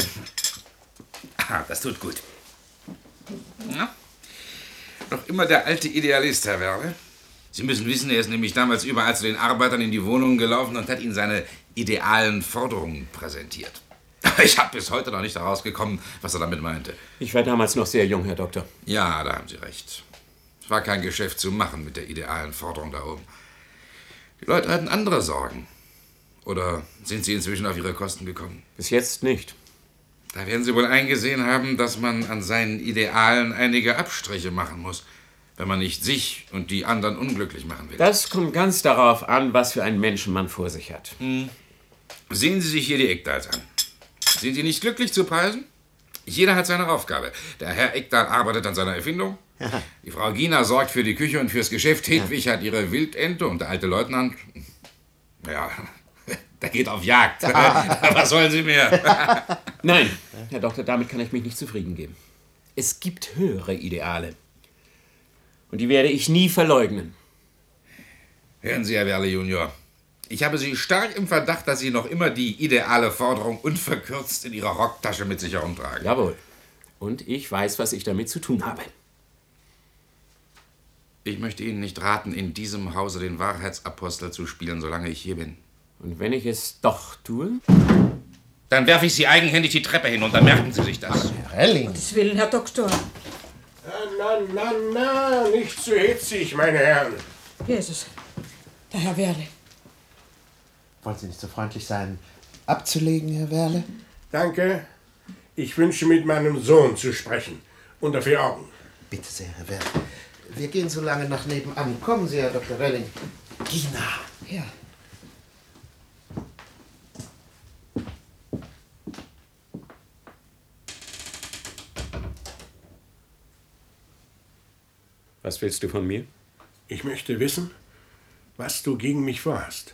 Ah, das tut gut. Na? Noch immer der alte Idealist, Herr Werle. Sie müssen wissen, er ist nämlich damals überall zu den Arbeitern in die Wohnungen gelaufen und hat ihnen seine idealen Forderungen präsentiert. Ich habe bis heute noch nicht herausgekommen, was er damit meinte. Ich war damals noch sehr jung, Herr Doktor. Ja, da haben Sie recht. Es war kein Geschäft zu machen mit der idealen Forderung da oben. Die Leute hatten andere Sorgen. Oder sind Sie inzwischen auf Ihre Kosten gekommen? Bis jetzt nicht. Da werden Sie wohl eingesehen haben, dass man an seinen Idealen einige Abstriche machen muss, wenn man nicht sich und die anderen unglücklich machen will. Das kommt ganz darauf an, was für einen Menschen man vor sich hat. Sehen Sie sich hier die Ekdals an. Sind Sie nicht glücklich zu preisen? Jeder hat seine Aufgabe. Der Herr Ekdal arbeitet an seiner Erfindung. Ja. Die Frau Gina sorgt für die Küche und fürs Geschäft. Hedwig hat ihre Wildente und der alte Leutnant, ja, der geht auf Jagd. Was wollen Sie mehr? Nein, Herr Doktor, damit kann ich mich nicht zufrieden geben. Es gibt höhere Ideale. Und die werde ich nie verleugnen. Hören Sie, Herr Werle Junior. Ich habe Sie stark im Verdacht, dass Sie noch immer die ideale Forderung unverkürzt in Ihrer Rocktasche mit sich herumtragen. Jawohl. Und ich weiß, was ich damit zu tun habe. Ich möchte Ihnen nicht raten, in diesem Hause den Wahrheitsapostel zu spielen, solange ich hier bin. Und wenn ich es doch tue? Dann werfe ich Sie eigenhändig die Treppe hinunter. Merken Sie sich das. Herr Relling. Gottes Willen, Herr Doktor. Na, nicht zu hitzig, meine Herren. Jesus, der Herr Werle. Wollen Sie nicht so freundlich sein, abzulegen, Herr Werle? Danke. Ich wünsche, mit meinem Sohn zu sprechen. Unter 4 Augen. Bitte sehr, Herr Werle. Wir gehen so lange nach nebenan. Kommen Sie, Herr Dr. Relling. Gina. Ja. Was willst du von mir? Ich möchte wissen, was du gegen mich vorhast.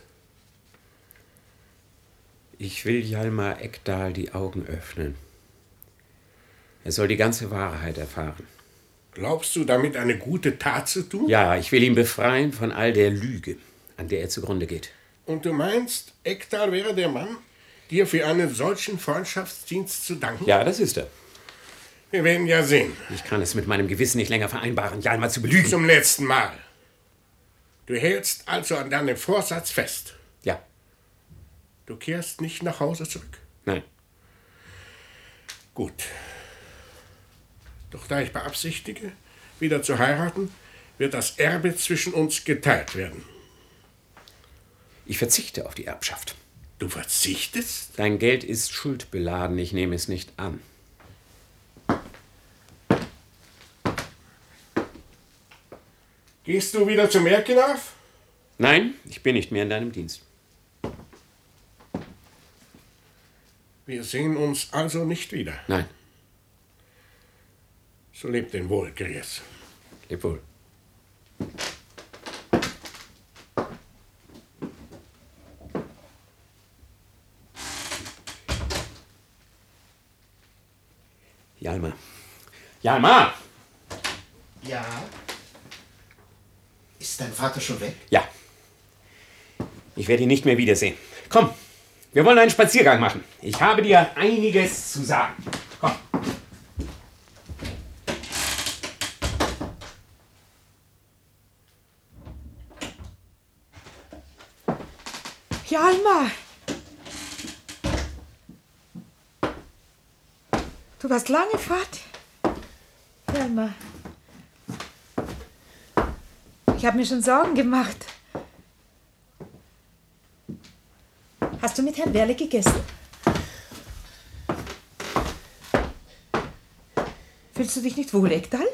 Ich will Hjalmar Ekdal die Augen öffnen. Er soll die ganze Wahrheit erfahren. Glaubst du, damit eine gute Tat zu tun? Ja, ich will ihn befreien von all der Lüge, an der er zugrunde geht. Und du meinst, Ekdal wäre der Mann, dir für einen solchen Freundschaftsdienst zu danken? Ja, das ist er. Wir werden ja sehen. Ich kann es mit meinem Gewissen nicht länger vereinbaren, Hjalmar zu belügen. Zum letzten Mal. Du hältst also an deinem Vorsatz fest? Ja. Du kehrst nicht nach Hause zurück? Nein. Gut. Doch da ich beabsichtige, wieder zu heiraten, wird das Erbe zwischen uns geteilt werden. Ich verzichte auf die Erbschaft. Du verzichtest? Dein Geld ist schuldbeladen, ich nehme es nicht an. Gehst du wieder zum Erkenauf? Nein, ich bin nicht mehr in deinem Dienst. Wir sehen uns also nicht wieder? Nein. So lebt denn wohl, Gries. Leb wohl. Hjalmar. Hjalmar! Ja? Ist dein Vater schon weg? Ja. Ich werde ihn nicht mehr wiedersehen. Komm, wir wollen einen Spaziergang machen. Ich habe dir einiges zu sagen. Komm. Hjalmar! Du warst lange fort. Hjalmar. Ich habe mir schon Sorgen gemacht. Hast du mit Herrn Werle gegessen? Fühlst du dich nicht wohl, Ekdal?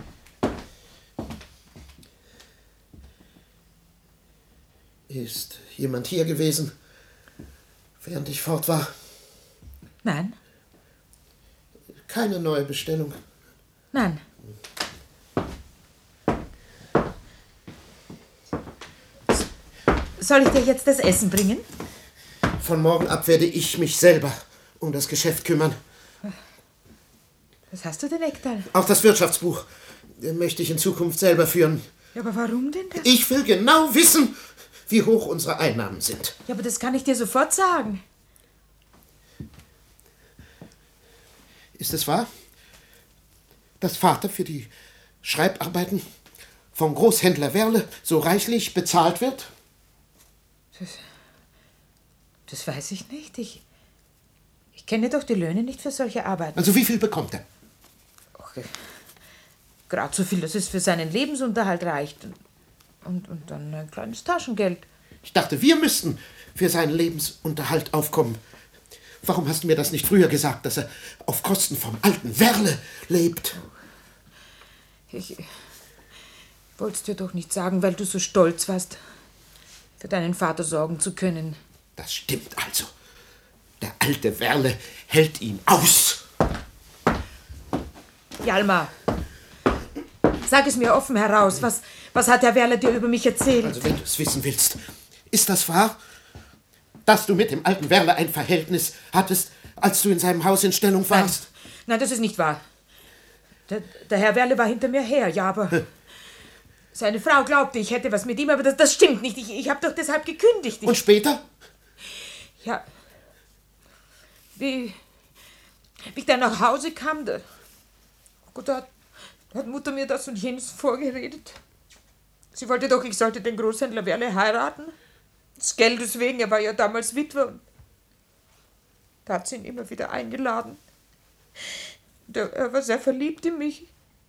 Ist jemand hier gewesen, während ich fort war? Nein. Keine neue Bestellung? Nein. Soll ich dir jetzt das Essen bringen? Von morgen ab werde ich mich selber um das Geschäft kümmern. Was hast du denn, Ekdal? Auch das Wirtschaftsbuch möchte ich in Zukunft selber führen. Ja, aber warum denn das? Ich will genau wissen, wie hoch unsere Einnahmen sind. Ja, aber das kann ich dir sofort sagen. Ist es wahr, dass Vater für die Schreibarbeiten vom Großhändler Werle so reichlich bezahlt wird? Das weiß ich nicht. Ich kenne doch die Löhne nicht für solche Arbeiten. Also wie viel bekommt er? Gerade so viel, dass es für seinen Lebensunterhalt reicht. Und dann ein kleines Taschengeld. Ich dachte, wir müssten für seinen Lebensunterhalt aufkommen. Warum hast du mir das nicht früher gesagt, dass er auf Kosten vom alten Werle lebt? Ich wollte es dir doch nicht sagen, weil du so stolz warst, für deinen Vater sorgen zu können. Das stimmt also. Der alte Werle hält ihn aus. Hjalmar, sag es mir offen heraus. Was hat Herr Werle dir über mich erzählt? Also wenn du es wissen willst, ist das wahr, dass du mit dem alten Werle ein Verhältnis hattest, als du in seinem Haus in Stellung warst? Nein, das ist nicht wahr. Der Herr Werle war hinter mir her, ja, aber seine Frau glaubte, ich hätte was mit ihm, aber das stimmt nicht. Ich habe doch deshalb gekündigt. Und später? Ja, wie ich dann nach Hause kam, da hat Mutter mir das und jenes vorgeredet. Sie wollte doch, ich sollte den Großhändler Werle heiraten. Des Geldes wegen, er war ja damals Witwer. Und da hat sie ihn immer wieder eingeladen. Er war sehr verliebt in mich.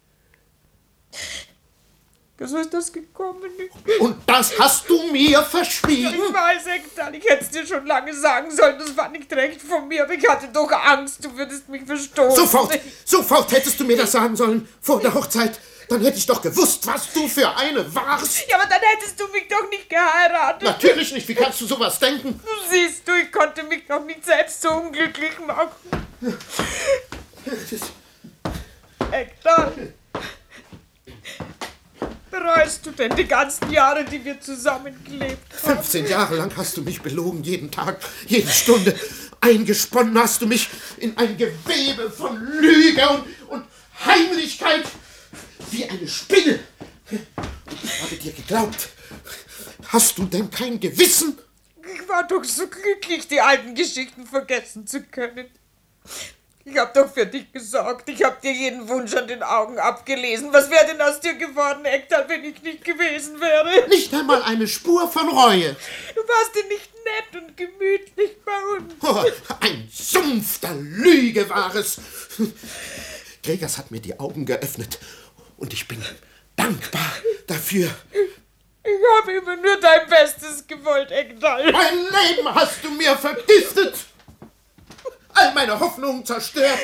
So ist das gekommen. Und das hast du mir verschwiegen? Ja, ich weiß, Ekdal, ich hätte es dir schon lange sagen sollen. Das war nicht recht von mir, aber ich hatte doch Angst, du würdest mich verstoßen. Sofort hättest du mir das sagen sollen, vor der Hochzeit. Dann hätte ich doch gewusst, was du für eine warst. Ja, aber dann hättest du mich doch nicht geheiratet. Natürlich nicht, wie kannst du sowas denken? Siehst du, ich konnte mich doch nicht selbst so unglücklich machen. Ekdal. Bereust du denn die ganzen Jahre, die wir zusammengelebt haben? 15 Jahre lang hast du mich belogen, jeden Tag, jede Stunde. Eingesponnen hast du mich in ein Gewebe von Lüge und Heimlichkeit, wie eine Spinne. Ich habe dir geglaubt. Hast du denn kein Gewissen? Ich war doch so glücklich, die alten Geschichten vergessen zu können. Ich hab doch für dich gesorgt. Ich hab dir jeden Wunsch an den Augen abgelesen. Was wäre denn aus dir geworden, Ektal, wenn ich nicht gewesen wäre? Nicht einmal eine Spur von Reue. Du warst dir nicht nett und gemütlich bei uns. Oh, ein Sumpf der Lüge war es. Gregers hat mir die Augen geöffnet und ich bin dankbar dafür. Ich habe immer nur dein Bestes gewollt, Ektal. Mein Leben hast du mir vergiftet. All meine Hoffnungen zerstört.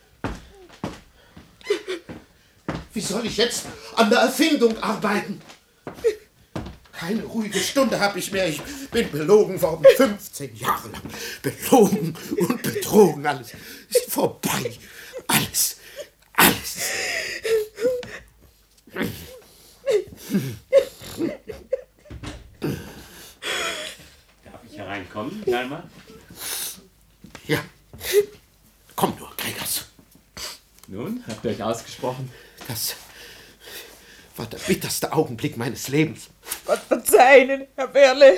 Wie soll ich jetzt an der Erfindung arbeiten? Keine ruhige Stunde habe ich mehr. Ich bin belogen worden. 15 Jahre lang. Belogen und betrogen. Alles ist vorbei. Alles. Darf ich hereinkommen, Jalmar? Ja. Komm nur, Gregers. Nun, habt ihr euch ausgesprochen? Das war der bitterste Augenblick meines Lebens. Gott verzeih Ihnen, Herr Werle.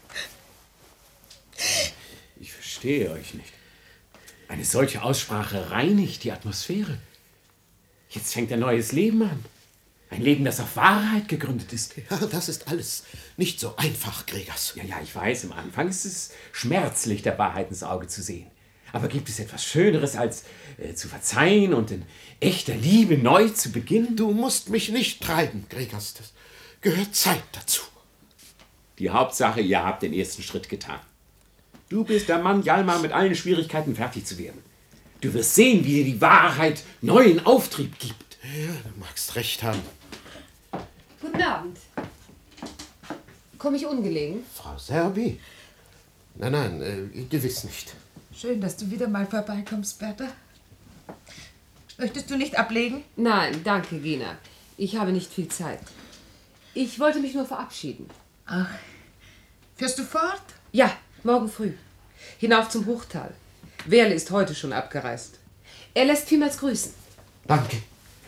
Ich verstehe euch nicht. Eine solche Aussprache reinigt die Atmosphäre. Jetzt fängt ein neues Leben an. Ein Leben, das auf Wahrheit gegründet ist. Ja, das ist alles nicht so einfach, Gregers. Ja, ich weiß, am Anfang ist es schmerzlich, der Wahrheit ins Auge zu sehen. Aber gibt es etwas Schöneres, als zu verzeihen und in echter Liebe neu zu beginnen? Du musst mich nicht treiben, Gregers. Das gehört Zeit dazu. Die Hauptsache, ihr habt den ersten Schritt getan. Du bist der Mann, Jalmar, mit allen Schwierigkeiten fertig zu werden. Du wirst sehen, wie dir die Wahrheit neuen Auftrieb gibt. Ja, du magst recht haben. Guten Abend. Komme ich ungelegen? Frau Serbi? Nein, gewiss nicht. Schön, dass du wieder mal vorbeikommst, Bertha. Möchtest du nicht ablegen? Nein, danke, Gina. Ich habe nicht viel Zeit. Ich wollte mich nur verabschieden. Ach, fährst du fort? Ja, morgen früh. Hinauf zum Hochtal. Werle ist heute schon abgereist. Er lässt vielmals grüßen. Danke.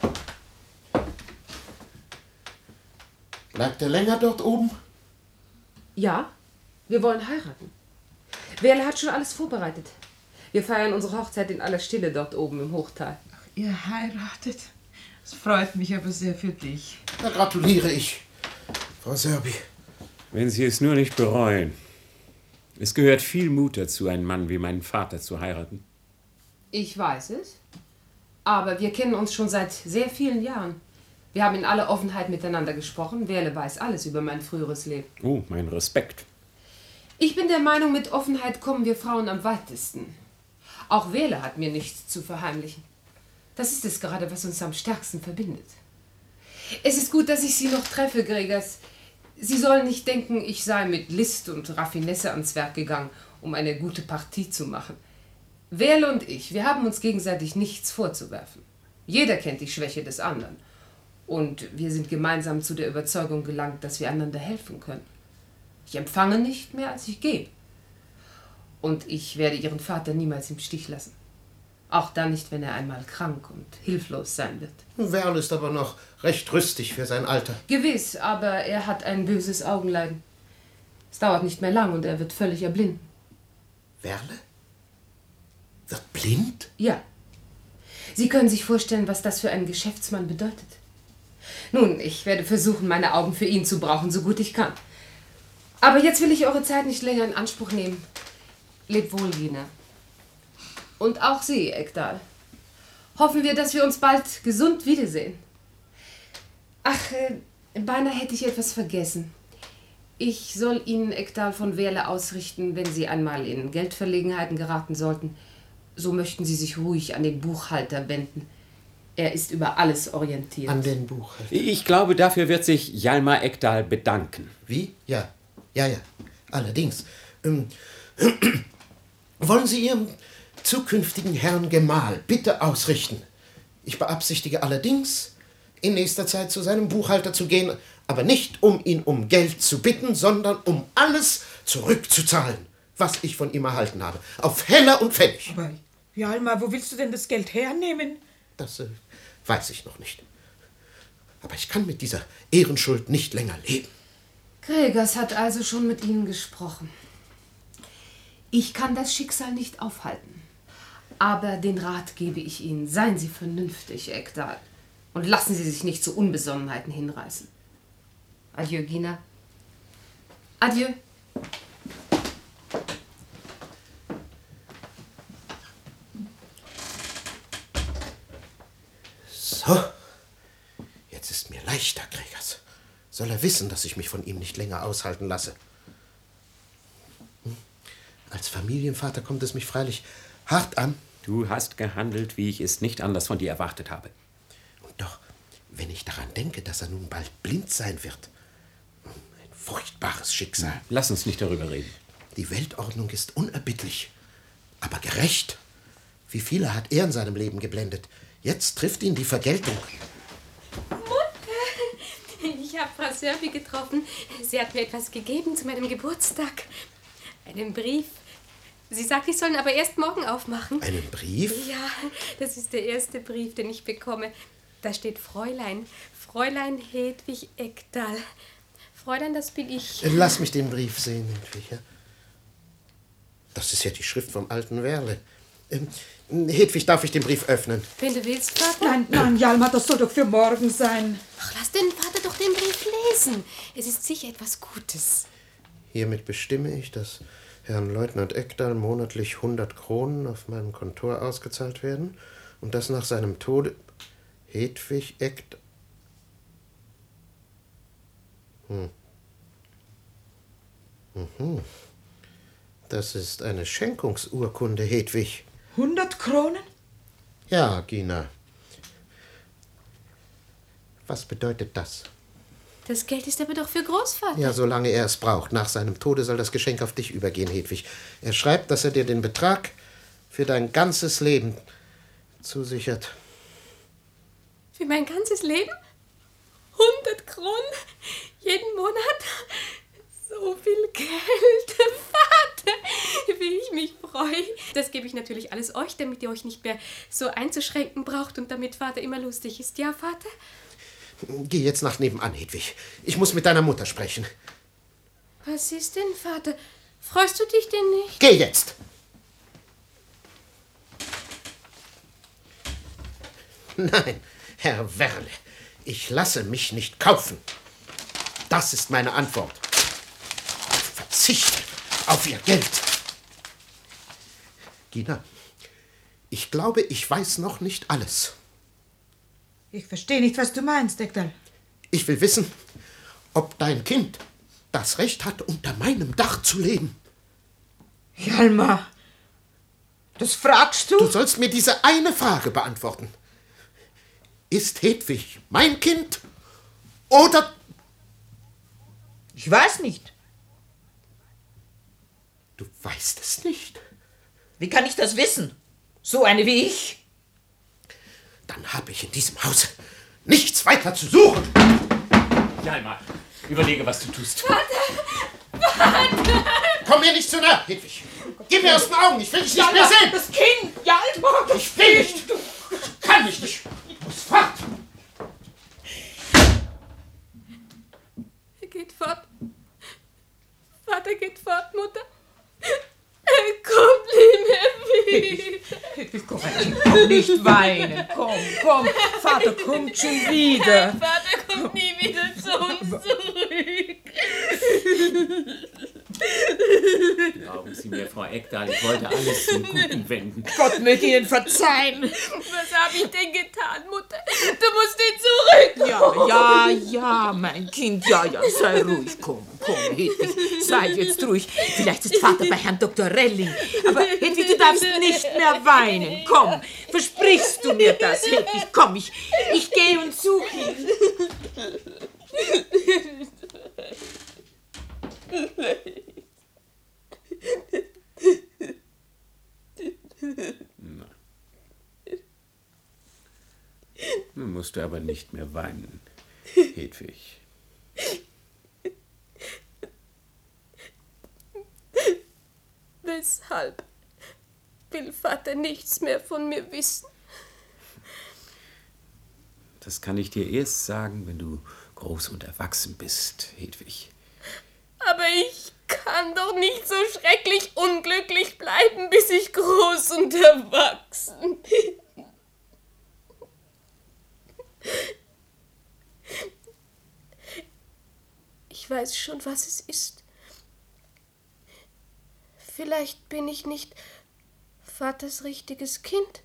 Bleibt er länger dort oben? Ja, wir wollen heiraten. Werle hat schon alles vorbereitet. Wir feiern unsere Hochzeit in aller Stille dort oben im Hochtal. Ach, ihr heiratet? Das freut mich aber sehr für dich. Da gratuliere ich, Frau Serbi. Wenn Sie es nur nicht bereuen. Es gehört viel Mut dazu, einen Mann wie meinen Vater zu heiraten. Ich weiß es. Aber wir kennen uns schon seit sehr vielen Jahren. Wir haben in aller Offenheit miteinander gesprochen. Werle weiß alles über mein früheres Leben. Oh, mein Respekt. Ich bin der Meinung, mit Offenheit kommen wir Frauen am weitesten. Auch Werle hat mir nichts zu verheimlichen. Das ist es gerade, was uns am stärksten verbindet. Es ist gut, dass ich Sie noch treffe, Gregers. Sie sollen nicht denken, ich sei mit List und Raffinesse ans Werk gegangen, um eine gute Partie zu machen. Werle und ich, wir haben uns gegenseitig nichts vorzuwerfen. Jeder kennt die Schwäche des anderen. Und wir sind gemeinsam zu der Überzeugung gelangt, dass wir einander helfen können. Ich empfange nicht mehr, als ich gebe. Und ich werde Ihren Vater niemals im Stich lassen. Auch dann nicht, wenn er einmal krank und hilflos sein wird. Werle ist aber noch recht rüstig für sein Alter. Gewiss, aber er hat ein böses Augenleiden. Es dauert nicht mehr lang und er wird völlig erblinden. Werle? Wird blind? Ja. Sie können sich vorstellen, was das für einen Geschäftsmann bedeutet. Nun, ich werde versuchen, meine Augen für ihn zu brauchen, so gut ich kann. Aber jetzt will ich eure Zeit nicht länger in Anspruch nehmen. Lebt wohl, Gina. Und auch Sie, Ektal. Hoffen wir, dass wir uns bald gesund wiedersehen. Ach, beinahe hätte ich etwas vergessen. Ich soll Ihnen, Ektal, von Werle ausrichten, wenn Sie einmal in Geldverlegenheiten geraten sollten. So möchten Sie sich ruhig an den Buchhalter wenden. Er ist über alles orientiert. An den Buchhalter? Ich glaube, dafür wird sich Jalmar Ektal bedanken. Wie? Ja. Allerdings. Wollen Sie Ihrem zukünftigen Herrn Gemahl bitte ausrichten. Ich beabsichtige allerdings, in nächster Zeit zu seinem Buchhalter zu gehen, Aber nicht, um ihn um Geld zu bitten, sondern um alles zurückzuzahlen, was ich von ihm erhalten habe. Auf Heller und Pfennig. Aber, Hjalmar, wo willst du denn das Geld hernehmen? Das weiß ich noch nicht. Aber ich kann mit dieser Ehrenschuld nicht länger leben. Gregers hat also schon mit Ihnen gesprochen. Ich kann das Schicksal nicht aufhalten. Aber den Rat gebe ich Ihnen. Seien Sie vernünftig, Ekdal. Und lassen Sie sich nicht zu Unbesonnenheiten hinreißen. Adieu, Gina. Adieu. So. Jetzt ist mir leichter, Gregers. Soll er wissen, dass ich mich von ihm nicht länger aushalten lasse. Als Familienvater kommt es mich freilich hart an. Du hast gehandelt, wie ich es nicht anders von dir erwartet habe. Und doch, wenn ich daran denke, dass er nun bald blind sein wird. Ein furchtbares Schicksal. Lass uns nicht darüber reden. Die Weltordnung ist unerbittlich, aber gerecht. Wie viele hat er in seinem Leben geblendet? Jetzt trifft ihn die Vergeltung. Ich habe Frau Serbi getroffen. Sie hat mir etwas gegeben zu meinem Geburtstag. Einen Brief. Sie sagt, ich soll ihn aber erst morgen aufmachen. Einen Brief? Ja, das ist der erste Brief, den ich bekomme. Da steht Fräulein. Fräulein Hedwig Ekdal. Fräulein, das bin ich. Lass mich den Brief sehen, Hedwig. Das ist ja die Schrift vom alten Werle. Hedwig, darf ich den Brief öffnen? Wenn du willst, Vater. Nein, Hjalmar, das soll doch für morgen sein. Ach, lass den Vater doch den Brief lesen. Es ist sicher etwas Gutes. Hiermit bestimme ich, dass Herrn Leutnant Ekdal monatlich 100 Kronen auf meinem Kontor ausgezahlt werden und dass nach seinem Tode Hedwig Ekdal... Das ist eine Schenkungsurkunde, Hedwig. 100 Kronen? Ja, Gina. Was bedeutet das? Das Geld ist aber doch für Großvater. Ja, solange er es braucht. Nach seinem Tode soll das Geschenk auf dich übergehen, Hedwig. Er schreibt, dass er dir den Betrag für dein ganzes Leben zusichert. Für mein ganzes Leben? 100 Kronen? Jeden Monat? So viel Geld. Vater, wie ich mich freue. Das gebe ich natürlich alles euch, damit ihr euch nicht mehr so einzuschränken braucht und damit Vater immer lustig ist. Ja, Vater? Geh jetzt nach nebenan, Hedwig. Ich muss mit deiner Mutter sprechen. Was ist denn, Vater? Freust du dich denn nicht? Geh jetzt! Nein, Herr Werle, ich lasse mich nicht kaufen. Das ist meine Antwort. Ich verzichte auf Ihr Geld. Gina, ich glaube, ich weiß noch nicht alles. Ich verstehe nicht, was du meinst, Ekdal. Ich will wissen, ob dein Kind das Recht hat, unter meinem Dach zu leben. Hjalmar, das fragst du? Du sollst mir diese eine Frage beantworten. Ist Hedwig mein Kind oder... Ich weiß nicht. Du weißt es nicht? Wie kann ich das wissen? So eine wie ich? Dann habe ich in diesem Hause nichts weiter zu suchen. Hjalmar, überlege, was du tust. Vater! Vater! Komm mir nicht zu nah, Hedwig. Gib mir aus den Augen, ich will dich nicht mehr sehen. Das Kind, Hjalmar! Ich will nicht. Ich kann mich nicht. Ich muss fort. Er geht fort. Vater geht fort, Mutter. Er kommt nie mehr wieder. Komm, nicht weinen. Komm. Vater kommt schon wieder. Vater kommt nie wieder zu uns zurück. Glauben Sie mir, Frau Ekdal, ich wollte alles zum Guten wenden. Gott möge Ihnen verzeihen. Was habe ich denn getan, Mutter? Du musst ihn zurück. Ja, mein Kind. Ja, sei ruhig. Komm, Hedwig, sei jetzt ruhig. Vielleicht ist Vater bei Herrn Dr. Relling. Aber Hedwig, du darfst nicht mehr weinen. Komm, versprichst du mir das, Hedwig? Komm, ich gehe und suche ihn. Nun musst du aber nicht mehr weinen, Hedwig. Deshalb will Vater nichts mehr von mir wissen. Das kann ich dir erst sagen, wenn du groß und erwachsen bist, Hedwig. Aber ich kann doch nicht so schrecklich unglücklich bleiben, bis ich groß und erwachsen bin. Ich weiß schon, was es ist. Vielleicht bin ich nicht Vaters richtiges Kind.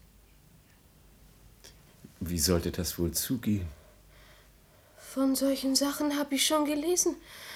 Wie sollte das wohl zugehen? Von solchen Sachen habe ich schon gelesen.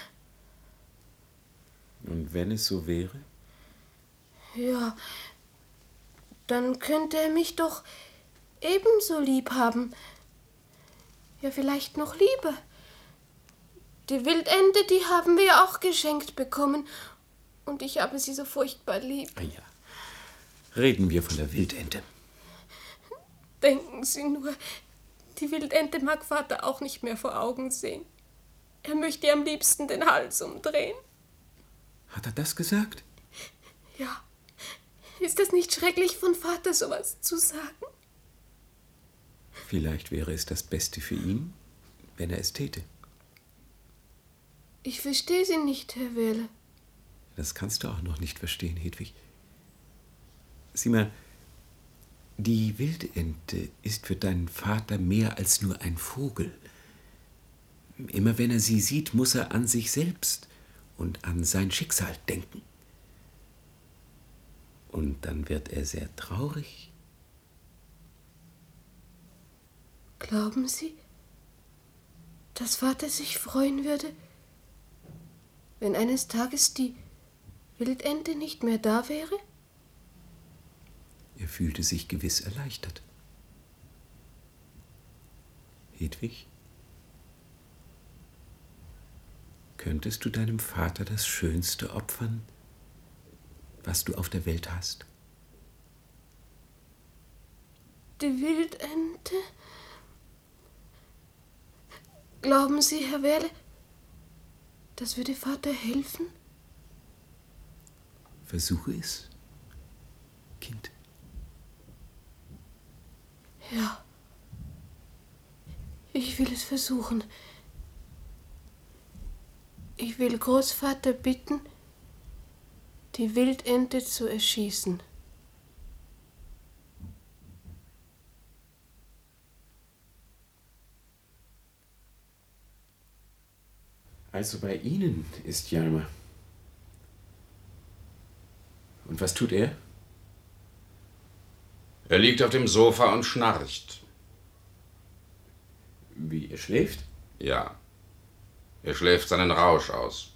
Und wenn es so wäre? Ja, dann könnte er mich doch ebenso lieb haben. Ja, vielleicht noch lieber. Die Wildente, die haben wir auch geschenkt bekommen. Und ich habe sie so furchtbar lieb. Ah ja. Reden wir von der Wildente. Denken Sie nur, die Wildente mag Vater auch nicht mehr vor Augen sehen. Er möchte ihr am liebsten den Hals umdrehen. Hat er das gesagt? Ja. Ist das nicht schrecklich von Vater, sowas zu sagen? Vielleicht wäre es das Beste für ihn, wenn er es täte. Ich verstehe Sie nicht, Herr Werle. Das kannst du auch noch nicht verstehen, Hedwig. Sieh mal, die Wildente ist für deinen Vater mehr als nur ein Vogel. Immer wenn er sie sieht, muss er an sich selbst und an sein Schicksal denken. Und dann wird er sehr traurig. Glauben Sie, dass Vater sich freuen würde, wenn eines Tages die Wildente nicht mehr da wäre? Er fühlte sich gewiss erleichtert. Hedwig, könntest du deinem Vater das Schönste opfern, was du auf der Welt hast? Die Wildente? Glauben Sie, Herr Werle, das würde Vater helfen? Versuche es, Kind. Ja, ich will es versuchen. Ich will Großvater bitten, die Wildente zu erschießen. Also bei Ihnen ist Hjalmar. Und was tut er? Er liegt auf dem Sofa und schnarcht. Wie, er schläft? Ja. Er schläft seinen Rausch aus.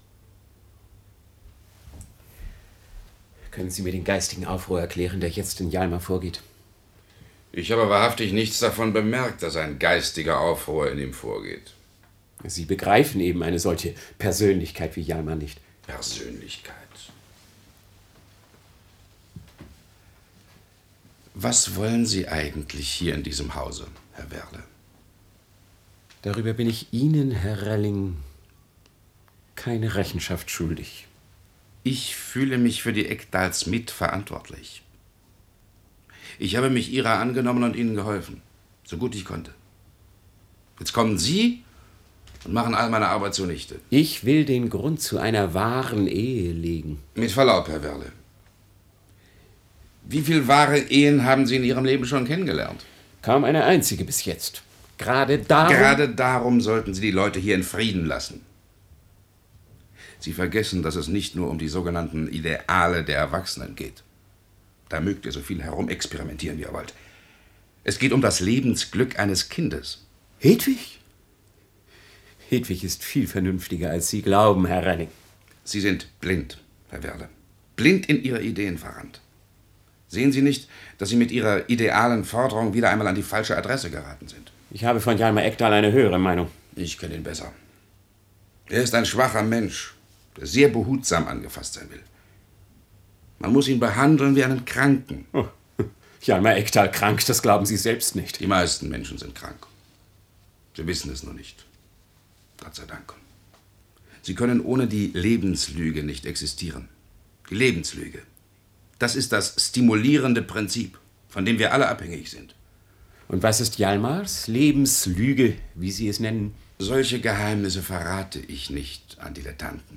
Können Sie mir den geistigen Aufruhr erklären, der jetzt in Hjalmar vorgeht? Ich habe wahrhaftig nichts davon bemerkt, dass ein geistiger Aufruhr in ihm vorgeht. Sie begreifen eben eine solche Persönlichkeit wie Hjalmar nicht. Persönlichkeit. Was wollen Sie eigentlich hier in diesem Hause, Herr Werle? Darüber bin ich Ihnen, Herr Relling, keine Rechenschaft schuldig. Ich fühle mich für die Ekdals mitverantwortlich. Ich habe mich ihrer angenommen und ihnen geholfen, so gut ich konnte. Jetzt kommen Sie und machen all meine Arbeit zunichte. Ich will den Grund zu einer wahren Ehe legen. Mit Verlaub, Herr Werle. Wie viele wahre Ehen haben Sie in Ihrem Leben schon kennengelernt? Kaum eine einzige bis jetzt. Gerade darum sollten Sie die Leute hier in Frieden lassen. Sie vergessen, dass es nicht nur um die sogenannten Ideale der Erwachsenen geht. Da mögt ihr so viel herumexperimentieren, wie ihr wollt. Es geht um das Lebensglück eines Kindes. Hedwig? Hedwig ist viel vernünftiger, als Sie glauben, Herr Relling. Sie sind blind, Herr Werle. Blind in Ihre Ideen verrannt. Sehen Sie nicht, dass Sie mit Ihrer idealen Forderung wieder einmal an die falsche Adresse geraten sind? Ich habe von Hjalmar Ekdal eine höhere Meinung. Ich kenne ihn besser. Er ist ein schwacher Mensch, der sehr behutsam angefasst sein will. Man muss ihn behandeln wie einen Kranken. Oh, Hjalmar Ekdal krank, das glauben Sie selbst nicht. Die meisten Menschen sind krank. Sie wissen es nur nicht. Gott sei Dank. Sie können ohne die Lebenslüge nicht existieren. Die Lebenslüge. Das ist das stimulierende Prinzip, von dem wir alle abhängig sind. Und was ist Hjalmars Lebenslüge, wie Sie es nennen? Solche Geheimnisse verrate ich nicht an Dilettanten.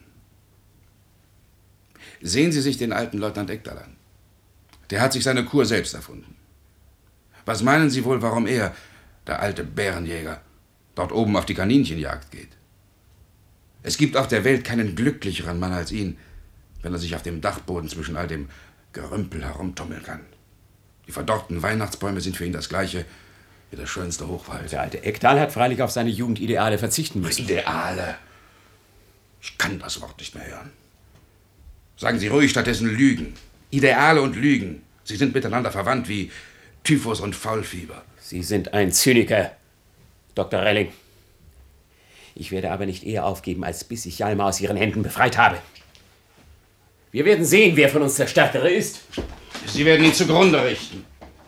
Sehen Sie sich den alten Leutnant Ekdal an. Der hat sich seine Kur selbst erfunden. Was meinen Sie wohl, warum er, der alte Bärenjäger, dort oben auf die Kaninchenjagd geht? Es gibt auf der Welt keinen glücklicheren Mann als ihn, wenn er sich auf dem Dachboden zwischen all dem Gerümpel herumtummeln kann. Die verdorrten Weihnachtsbäume sind für ihn das Gleiche wie der schönste Hochwald. Der alte Ekdal hat freilich auf seine Jugendideale verzichten müssen. Ideale? Ich kann das Wort nicht mehr hören. Sagen Sie ruhig stattdessen Lügen. Ideale und Lügen. Sie sind miteinander verwandt wie Typhus und Faulfieber. Sie sind ein Zyniker, Dr. Relling. Ich werde aber nicht eher aufgeben, als bis ich Hjalmar aus Ihren Händen befreit habe. Wir werden sehen, wer von uns der Stärkere ist. Sie werden ihn zugrunde richten.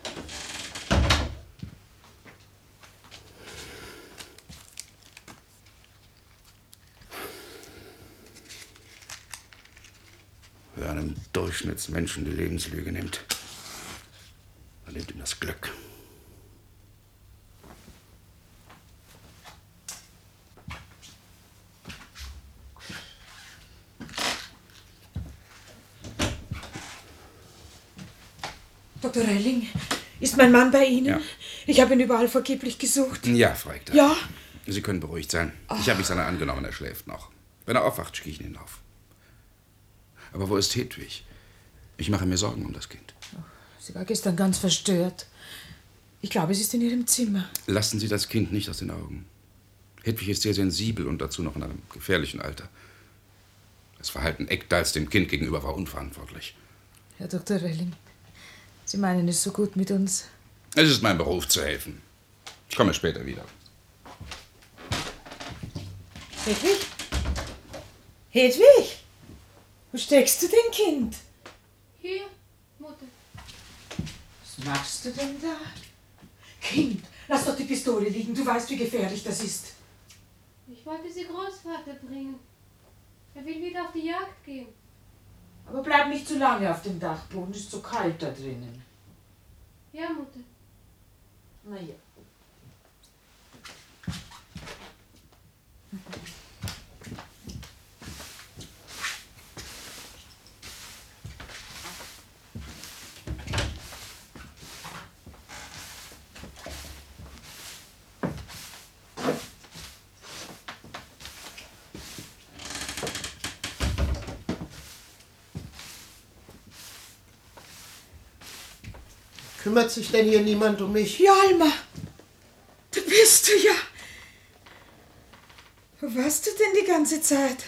Wer einem Durchschnittsmenschen die Lebenslüge nimmt, er nimmt ihm das Glück. Dr. Relling, ist mein Mann bei Ihnen? Ja. Ich habe ihn überall vergeblich gesucht. Ja, Frau Ekdal. Ja? Sie können beruhigt sein. Ich habe mich seiner angenommen, er schläft noch. Wenn er aufwacht, schicke ich ihn hinauf. Aber wo ist Hedwig? Ich mache mir Sorgen um das Kind. Sie war gestern ganz verstört. Ich glaube, sie ist in ihrem Zimmer. Lassen Sie das Kind nicht aus den Augen. Hedwig ist sehr sensibel und dazu noch in einem gefährlichen Alter. Das Verhalten Ekdals dem Kind gegenüber war unverantwortlich. Herr Dr. Relling, Sie meinen es so gut mit uns. Es ist mein Beruf zu helfen. Ich komme später wieder. Hedwig? Hedwig? Wo steckst du denn, Kind? Hier, Mutter. Was machst du denn da? Kind, lass doch die Pistole liegen. Du weißt, wie gefährlich das ist. Ich wollte sie Großvater bringen. Er will wieder auf die Jagd gehen. Aber bleib nicht zu lange auf dem Dachboden. Es ist so kalt da drinnen. Ja, Mutter. Na ja. Kümmert sich denn hier niemand um mich? Hjalmar, da bist du ja. Wo warst du denn die ganze Zeit?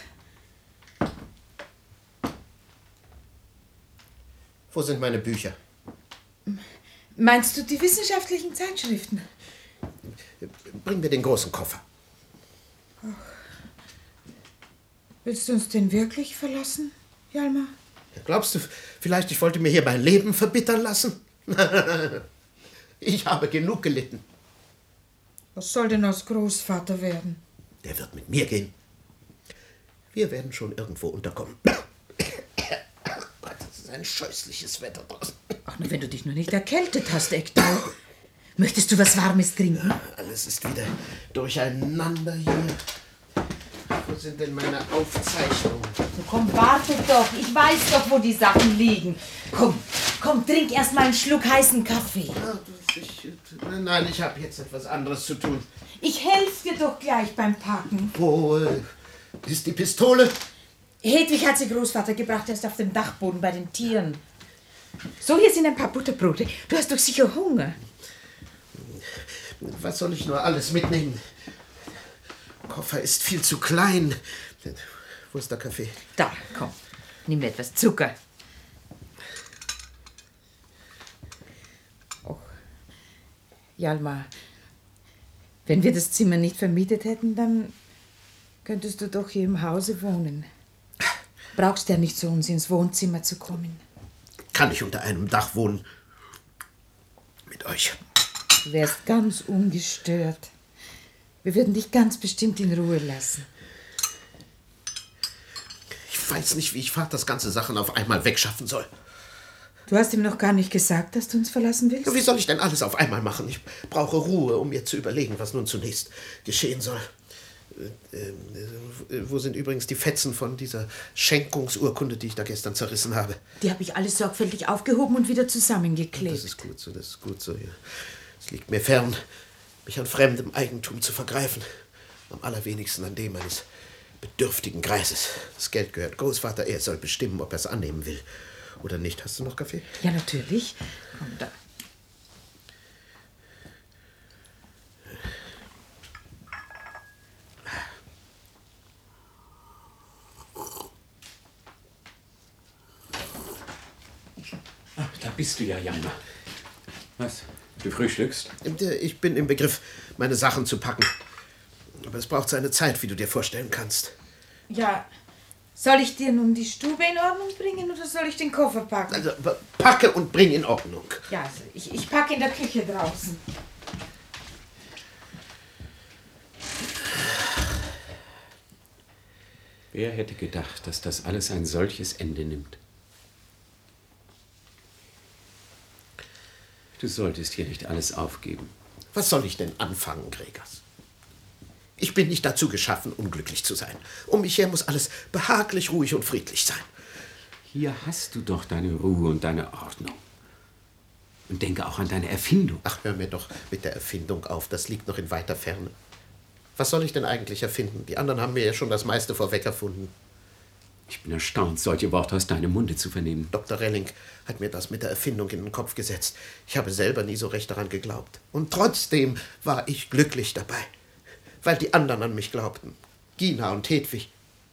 Wo sind meine Bücher? Meinst du die wissenschaftlichen Zeitschriften? Bring mir den großen Koffer. Ach. Willst du uns denn wirklich verlassen, Hjalmar? Glaubst du vielleicht, ich wollte mir hier mein Leben verbittern lassen? Ich habe genug gelitten. Was soll denn aus Großvater werden? Der wird mit mir gehen. Wir werden schon irgendwo unterkommen. Das ist ein scheußliches Wetter draußen. Ach, nur wenn du dich nur nicht erkältet hast, Ekdal. Möchtest du was Warmes trinken? Alles ist wieder durcheinander hier. Wo sind denn meine Aufzeichnungen? So, komm, warte doch. Ich weiß doch, wo die Sachen liegen. Komm, trink erst mal einen Schluck heißen Kaffee. Nein, ich habe jetzt etwas anderes zu tun. Ich helfe dir doch gleich beim Packen. Wo ist die Pistole? Hedwig hat sie Großvater gebracht, erst auf dem Dachboden bei den Tieren. So, hier sind ein paar Butterbrote. Du hast doch sicher Hunger. Was soll ich nur alles mitnehmen? Der Koffer ist viel zu klein. Wo ist der Kaffee? Da, komm. Nimm mir etwas Zucker. Och, Hjalmar, wenn wir das Zimmer nicht vermietet hätten, dann könntest du doch hier im Hause wohnen. Brauchst ja nicht zu uns ins Wohnzimmer zu kommen. Kann ich unter einem Dach wohnen? Mit euch. Du wärst ganz ungestört. Wir würden dich ganz bestimmt in Ruhe lassen. Ich weiß nicht, wie ich Vaters ganze Sachen auf einmal wegschaffen soll. Du hast ihm noch gar nicht gesagt, dass du uns verlassen willst? Wie soll ich denn alles auf einmal machen? Ich brauche Ruhe, um mir zu überlegen, was nun zunächst geschehen soll. Wo sind übrigens die Fetzen von dieser Schenkungsurkunde, die ich da gestern zerrissen habe? Die habe ich alles sorgfältig aufgehoben und wieder zusammengeklebt. Das ist gut so, das ist gut so. Ja. Es liegt mir fern, mich an fremdem Eigentum zu vergreifen. Am allerwenigsten an dem eines bedürftigen Greises. Das Geld gehört Großvater, er soll bestimmen, ob er es annehmen will. Oder nicht? Hast du noch Kaffee? Ja, natürlich. Komm, da. Da bist du ja, Jalmar. Was? Du frühstückst? Ich bin im Begriff, meine Sachen zu packen. Aber es braucht seine Zeit, wie du dir vorstellen kannst. Ja, soll ich dir nun die Stube in Ordnung bringen oder soll ich den Koffer packen? Also, packe und bring in Ordnung. Ja, also ich packe in der Küche draußen. Wer hätte gedacht, dass das alles ein solches Ende nimmt? Du solltest hier nicht alles aufgeben. Was soll ich denn anfangen, Gregers? Ich bin nicht dazu geschaffen, unglücklich zu sein. Um mich her muss alles behaglich, ruhig und friedlich sein. Hier hast du doch deine Ruhe und deine Ordnung. Und denke auch an deine Erfindung. Ach, hör mir doch mit der Erfindung auf. Das liegt noch in weiter Ferne. Was soll ich denn eigentlich erfinden? Die anderen haben mir ja schon das meiste vorweg erfunden. Ich bin erstaunt, solche Worte aus deinem Munde zu vernehmen. Dr. Relling hat mir das mit der Erfindung in den Kopf gesetzt. Ich habe selber nie so recht daran geglaubt. Und trotzdem war ich glücklich dabei. Weil die anderen an mich glaubten. Gina und Hedwig.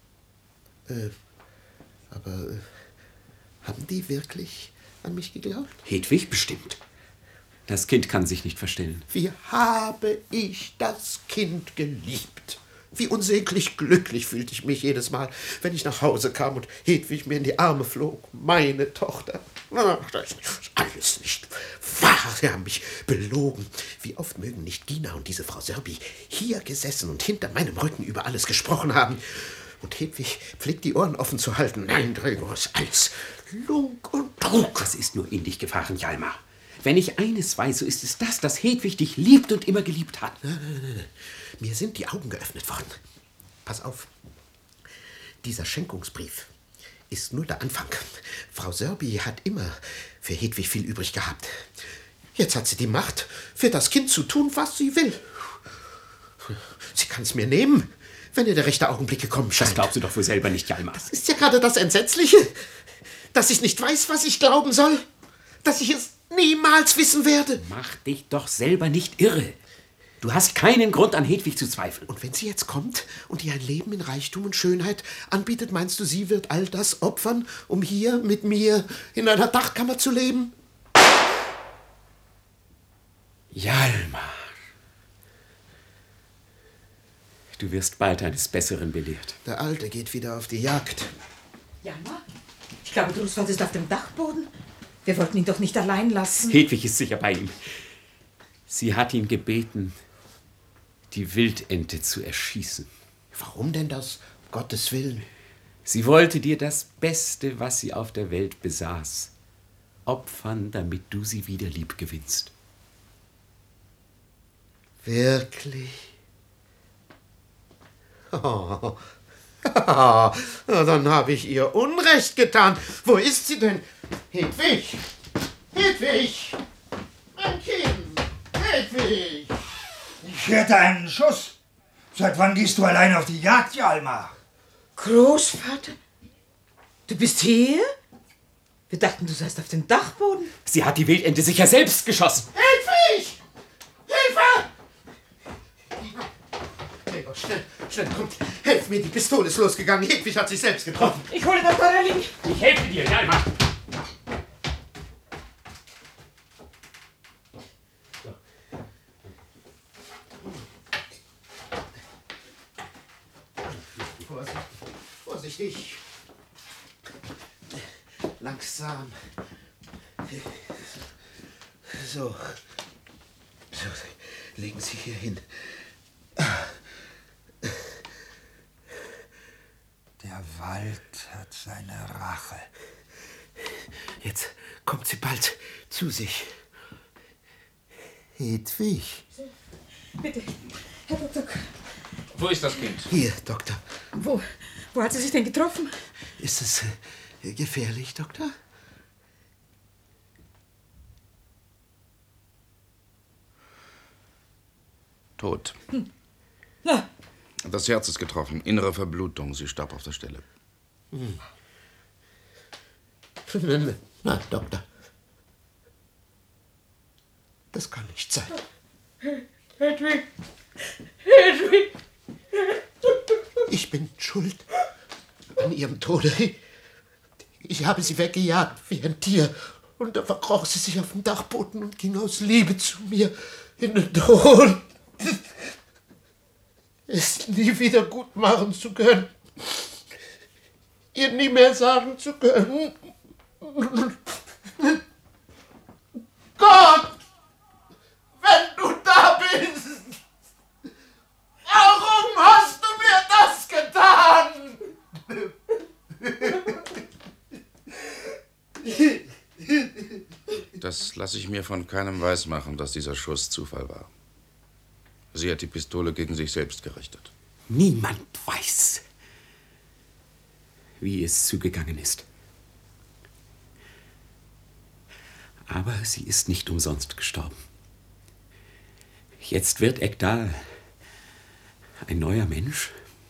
Haben die wirklich an mich geglaubt? Hedwig bestimmt. Das Kind kann sich nicht verstellen. Wie habe ich das Kind geliebt? Wie unsäglich glücklich fühlte ich mich jedes Mal, wenn ich nach Hause kam und Hedwig mir in die Arme flog. Meine Tochter. Ach, das ist alles nicht wahr. Sie haben mich belogen. Wie oft mögen nicht Gina und diese Frau Serbi hier gesessen und hinter meinem Rücken über alles gesprochen haben. Und Hedwig pflegt die Ohren offen zu halten. Nein, Gregor, ist alles Lug und Trug. Was ist nur in dich gefahren, Jalmar? Wenn ich eines weiß, so ist es das, dass Hedwig dich liebt und immer geliebt hat. Nein. Mir sind die Augen geöffnet worden. Pass auf. Dieser Schenkungsbrief ist nur der Anfang. Frau Serbi hat immer für Hedwig viel übrig gehabt. Jetzt hat sie die Macht, für das Kind zu tun, was sie will. Sie kann es mir nehmen, wenn ihr der rechte Augenblick gekommen scheint. Das glaubst du doch wohl selber nicht, Jalmar. Das ist ja gerade das Entsetzliche, dass ich nicht weiß, was ich glauben soll. Dass ich es niemals wissen werde. Mach dich doch selber nicht irre. Du hast keinen Grund, an Hedwig zu zweifeln. Und wenn sie jetzt kommt und dir ein Leben in Reichtum und Schönheit anbietet, meinst du, sie wird all das opfern, um hier mit mir in einer Dachkammer zu leben? Jalmar. Du wirst bald eines Besseren belehrt. Der Alte geht wieder auf die Jagd. Jalmar? Ich glaube, Großvater ist auf dem Dachboden. Wir wollten ihn doch nicht allein lassen. Hedwig ist sicher bei ihm. Sie hat ihn gebeten, die Wildente zu erschießen. Warum denn das? Gottes Willen. Sie wollte dir das Beste, was sie auf der Welt besaß, opfern, damit du sie wieder lieb gewinnst. Wirklich? Oh. Dann habe ich ihr Unrecht getan. Wo ist sie denn? Hedwig! Hedwig! Mein Kind! Hedwig! Ich hörte einen Schuss. Seit wann gehst du allein auf die Jagd, Jalmar? Großvater? Du bist hier? Wir dachten, du seist auf dem Dachboden. Sie hat die Wildente sicher selbst geschossen. Hedwig! Hilfe! Gregor, schnell, kommt. Helft mir, die Pistole ist losgegangen. Hedwig hat sich selbst getroffen. Ich hole Dr. Relling. Ich helfe dir, Jalmar. Vorsichtig. Langsam. So. Legen Sie hier hin. Der Wald hat seine Rache. Jetzt kommt sie bald zu sich. Hedwig. Bitte, Herr Doktor. Wo ist das Kind? Hier, Doktor. Wo hat sie sich denn getroffen? Ist es gefährlich, Doktor? Tot. Na, Das Herz ist getroffen. Innere Verblutung. Sie starb auf der Stelle. Na, Doktor. Das kann nicht sein. Hedwig! Hedwig! Ich bin schuld an ihrem Tode. Ich habe sie weggejagt wie ein Tier. Und da verkroch sie sich auf den Dachboden und ging aus Liebe zu mir in den Tod. Es nie wieder gut machen zu können. Ihr nie mehr sagen zu können. Gott! Wenn du da bist! Warum hast du mir das getan? Das lasse ich mir von keinem weismachen, dass dieser Schuss Zufall war. Sie hat die Pistole gegen sich selbst gerichtet. Niemand weiß, wie es zugegangen ist. Aber sie ist nicht umsonst gestorben. Jetzt wird Ekdal ein neuer Mensch.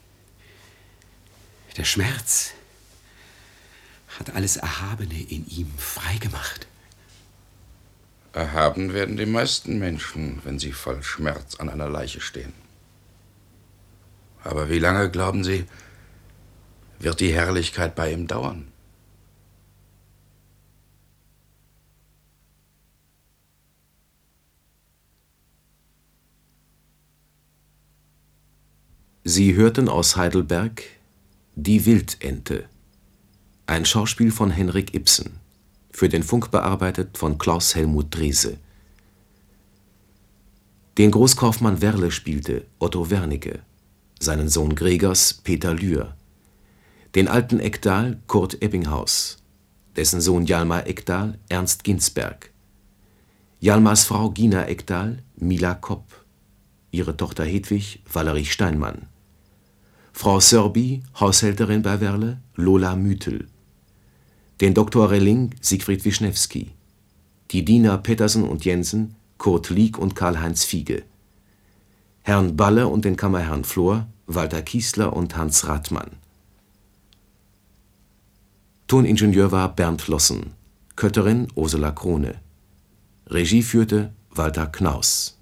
Der Schmerz hat alles Erhabene in ihm freigemacht. Erhaben werden die meisten Menschen, wenn sie voll Schmerz an einer Leiche stehen. Aber wie lange, glauben Sie, wird die Herrlichkeit bei ihm dauern? Sie hörten aus Heidelberg Die Wildente, ein Schauspiel von Henrik Ibsen, für den Funk bearbeitet von Klaus Helmut Drese. Den Großkaufmann Werle spielte Otto Wernicke, seinen Sohn Gregers Peter Lühr, den alten Ekdal Kurt Ebbinghaus, dessen Sohn Hjalmar Ekdal Ernst Ginsberg, Hjalmars Frau Gina Ekdal Mila Kopp, ihre Tochter Hedwig Valerie Steinmann, Frau Sörby, Haushälterin bei Werle, Lola Müthel, den Dr. Relling Siegfried Wischnewski, die Diener Pettersen und Jensen Kurt Lieck und Karl-Heinz Fiege, Herrn Balle und den Kammerherrn Flor Walter Kiesler und Hans Rathmann. Toningenieur war Bernd Lossen, Kötterin Ursula Krone. Regie führte Walter Knaus.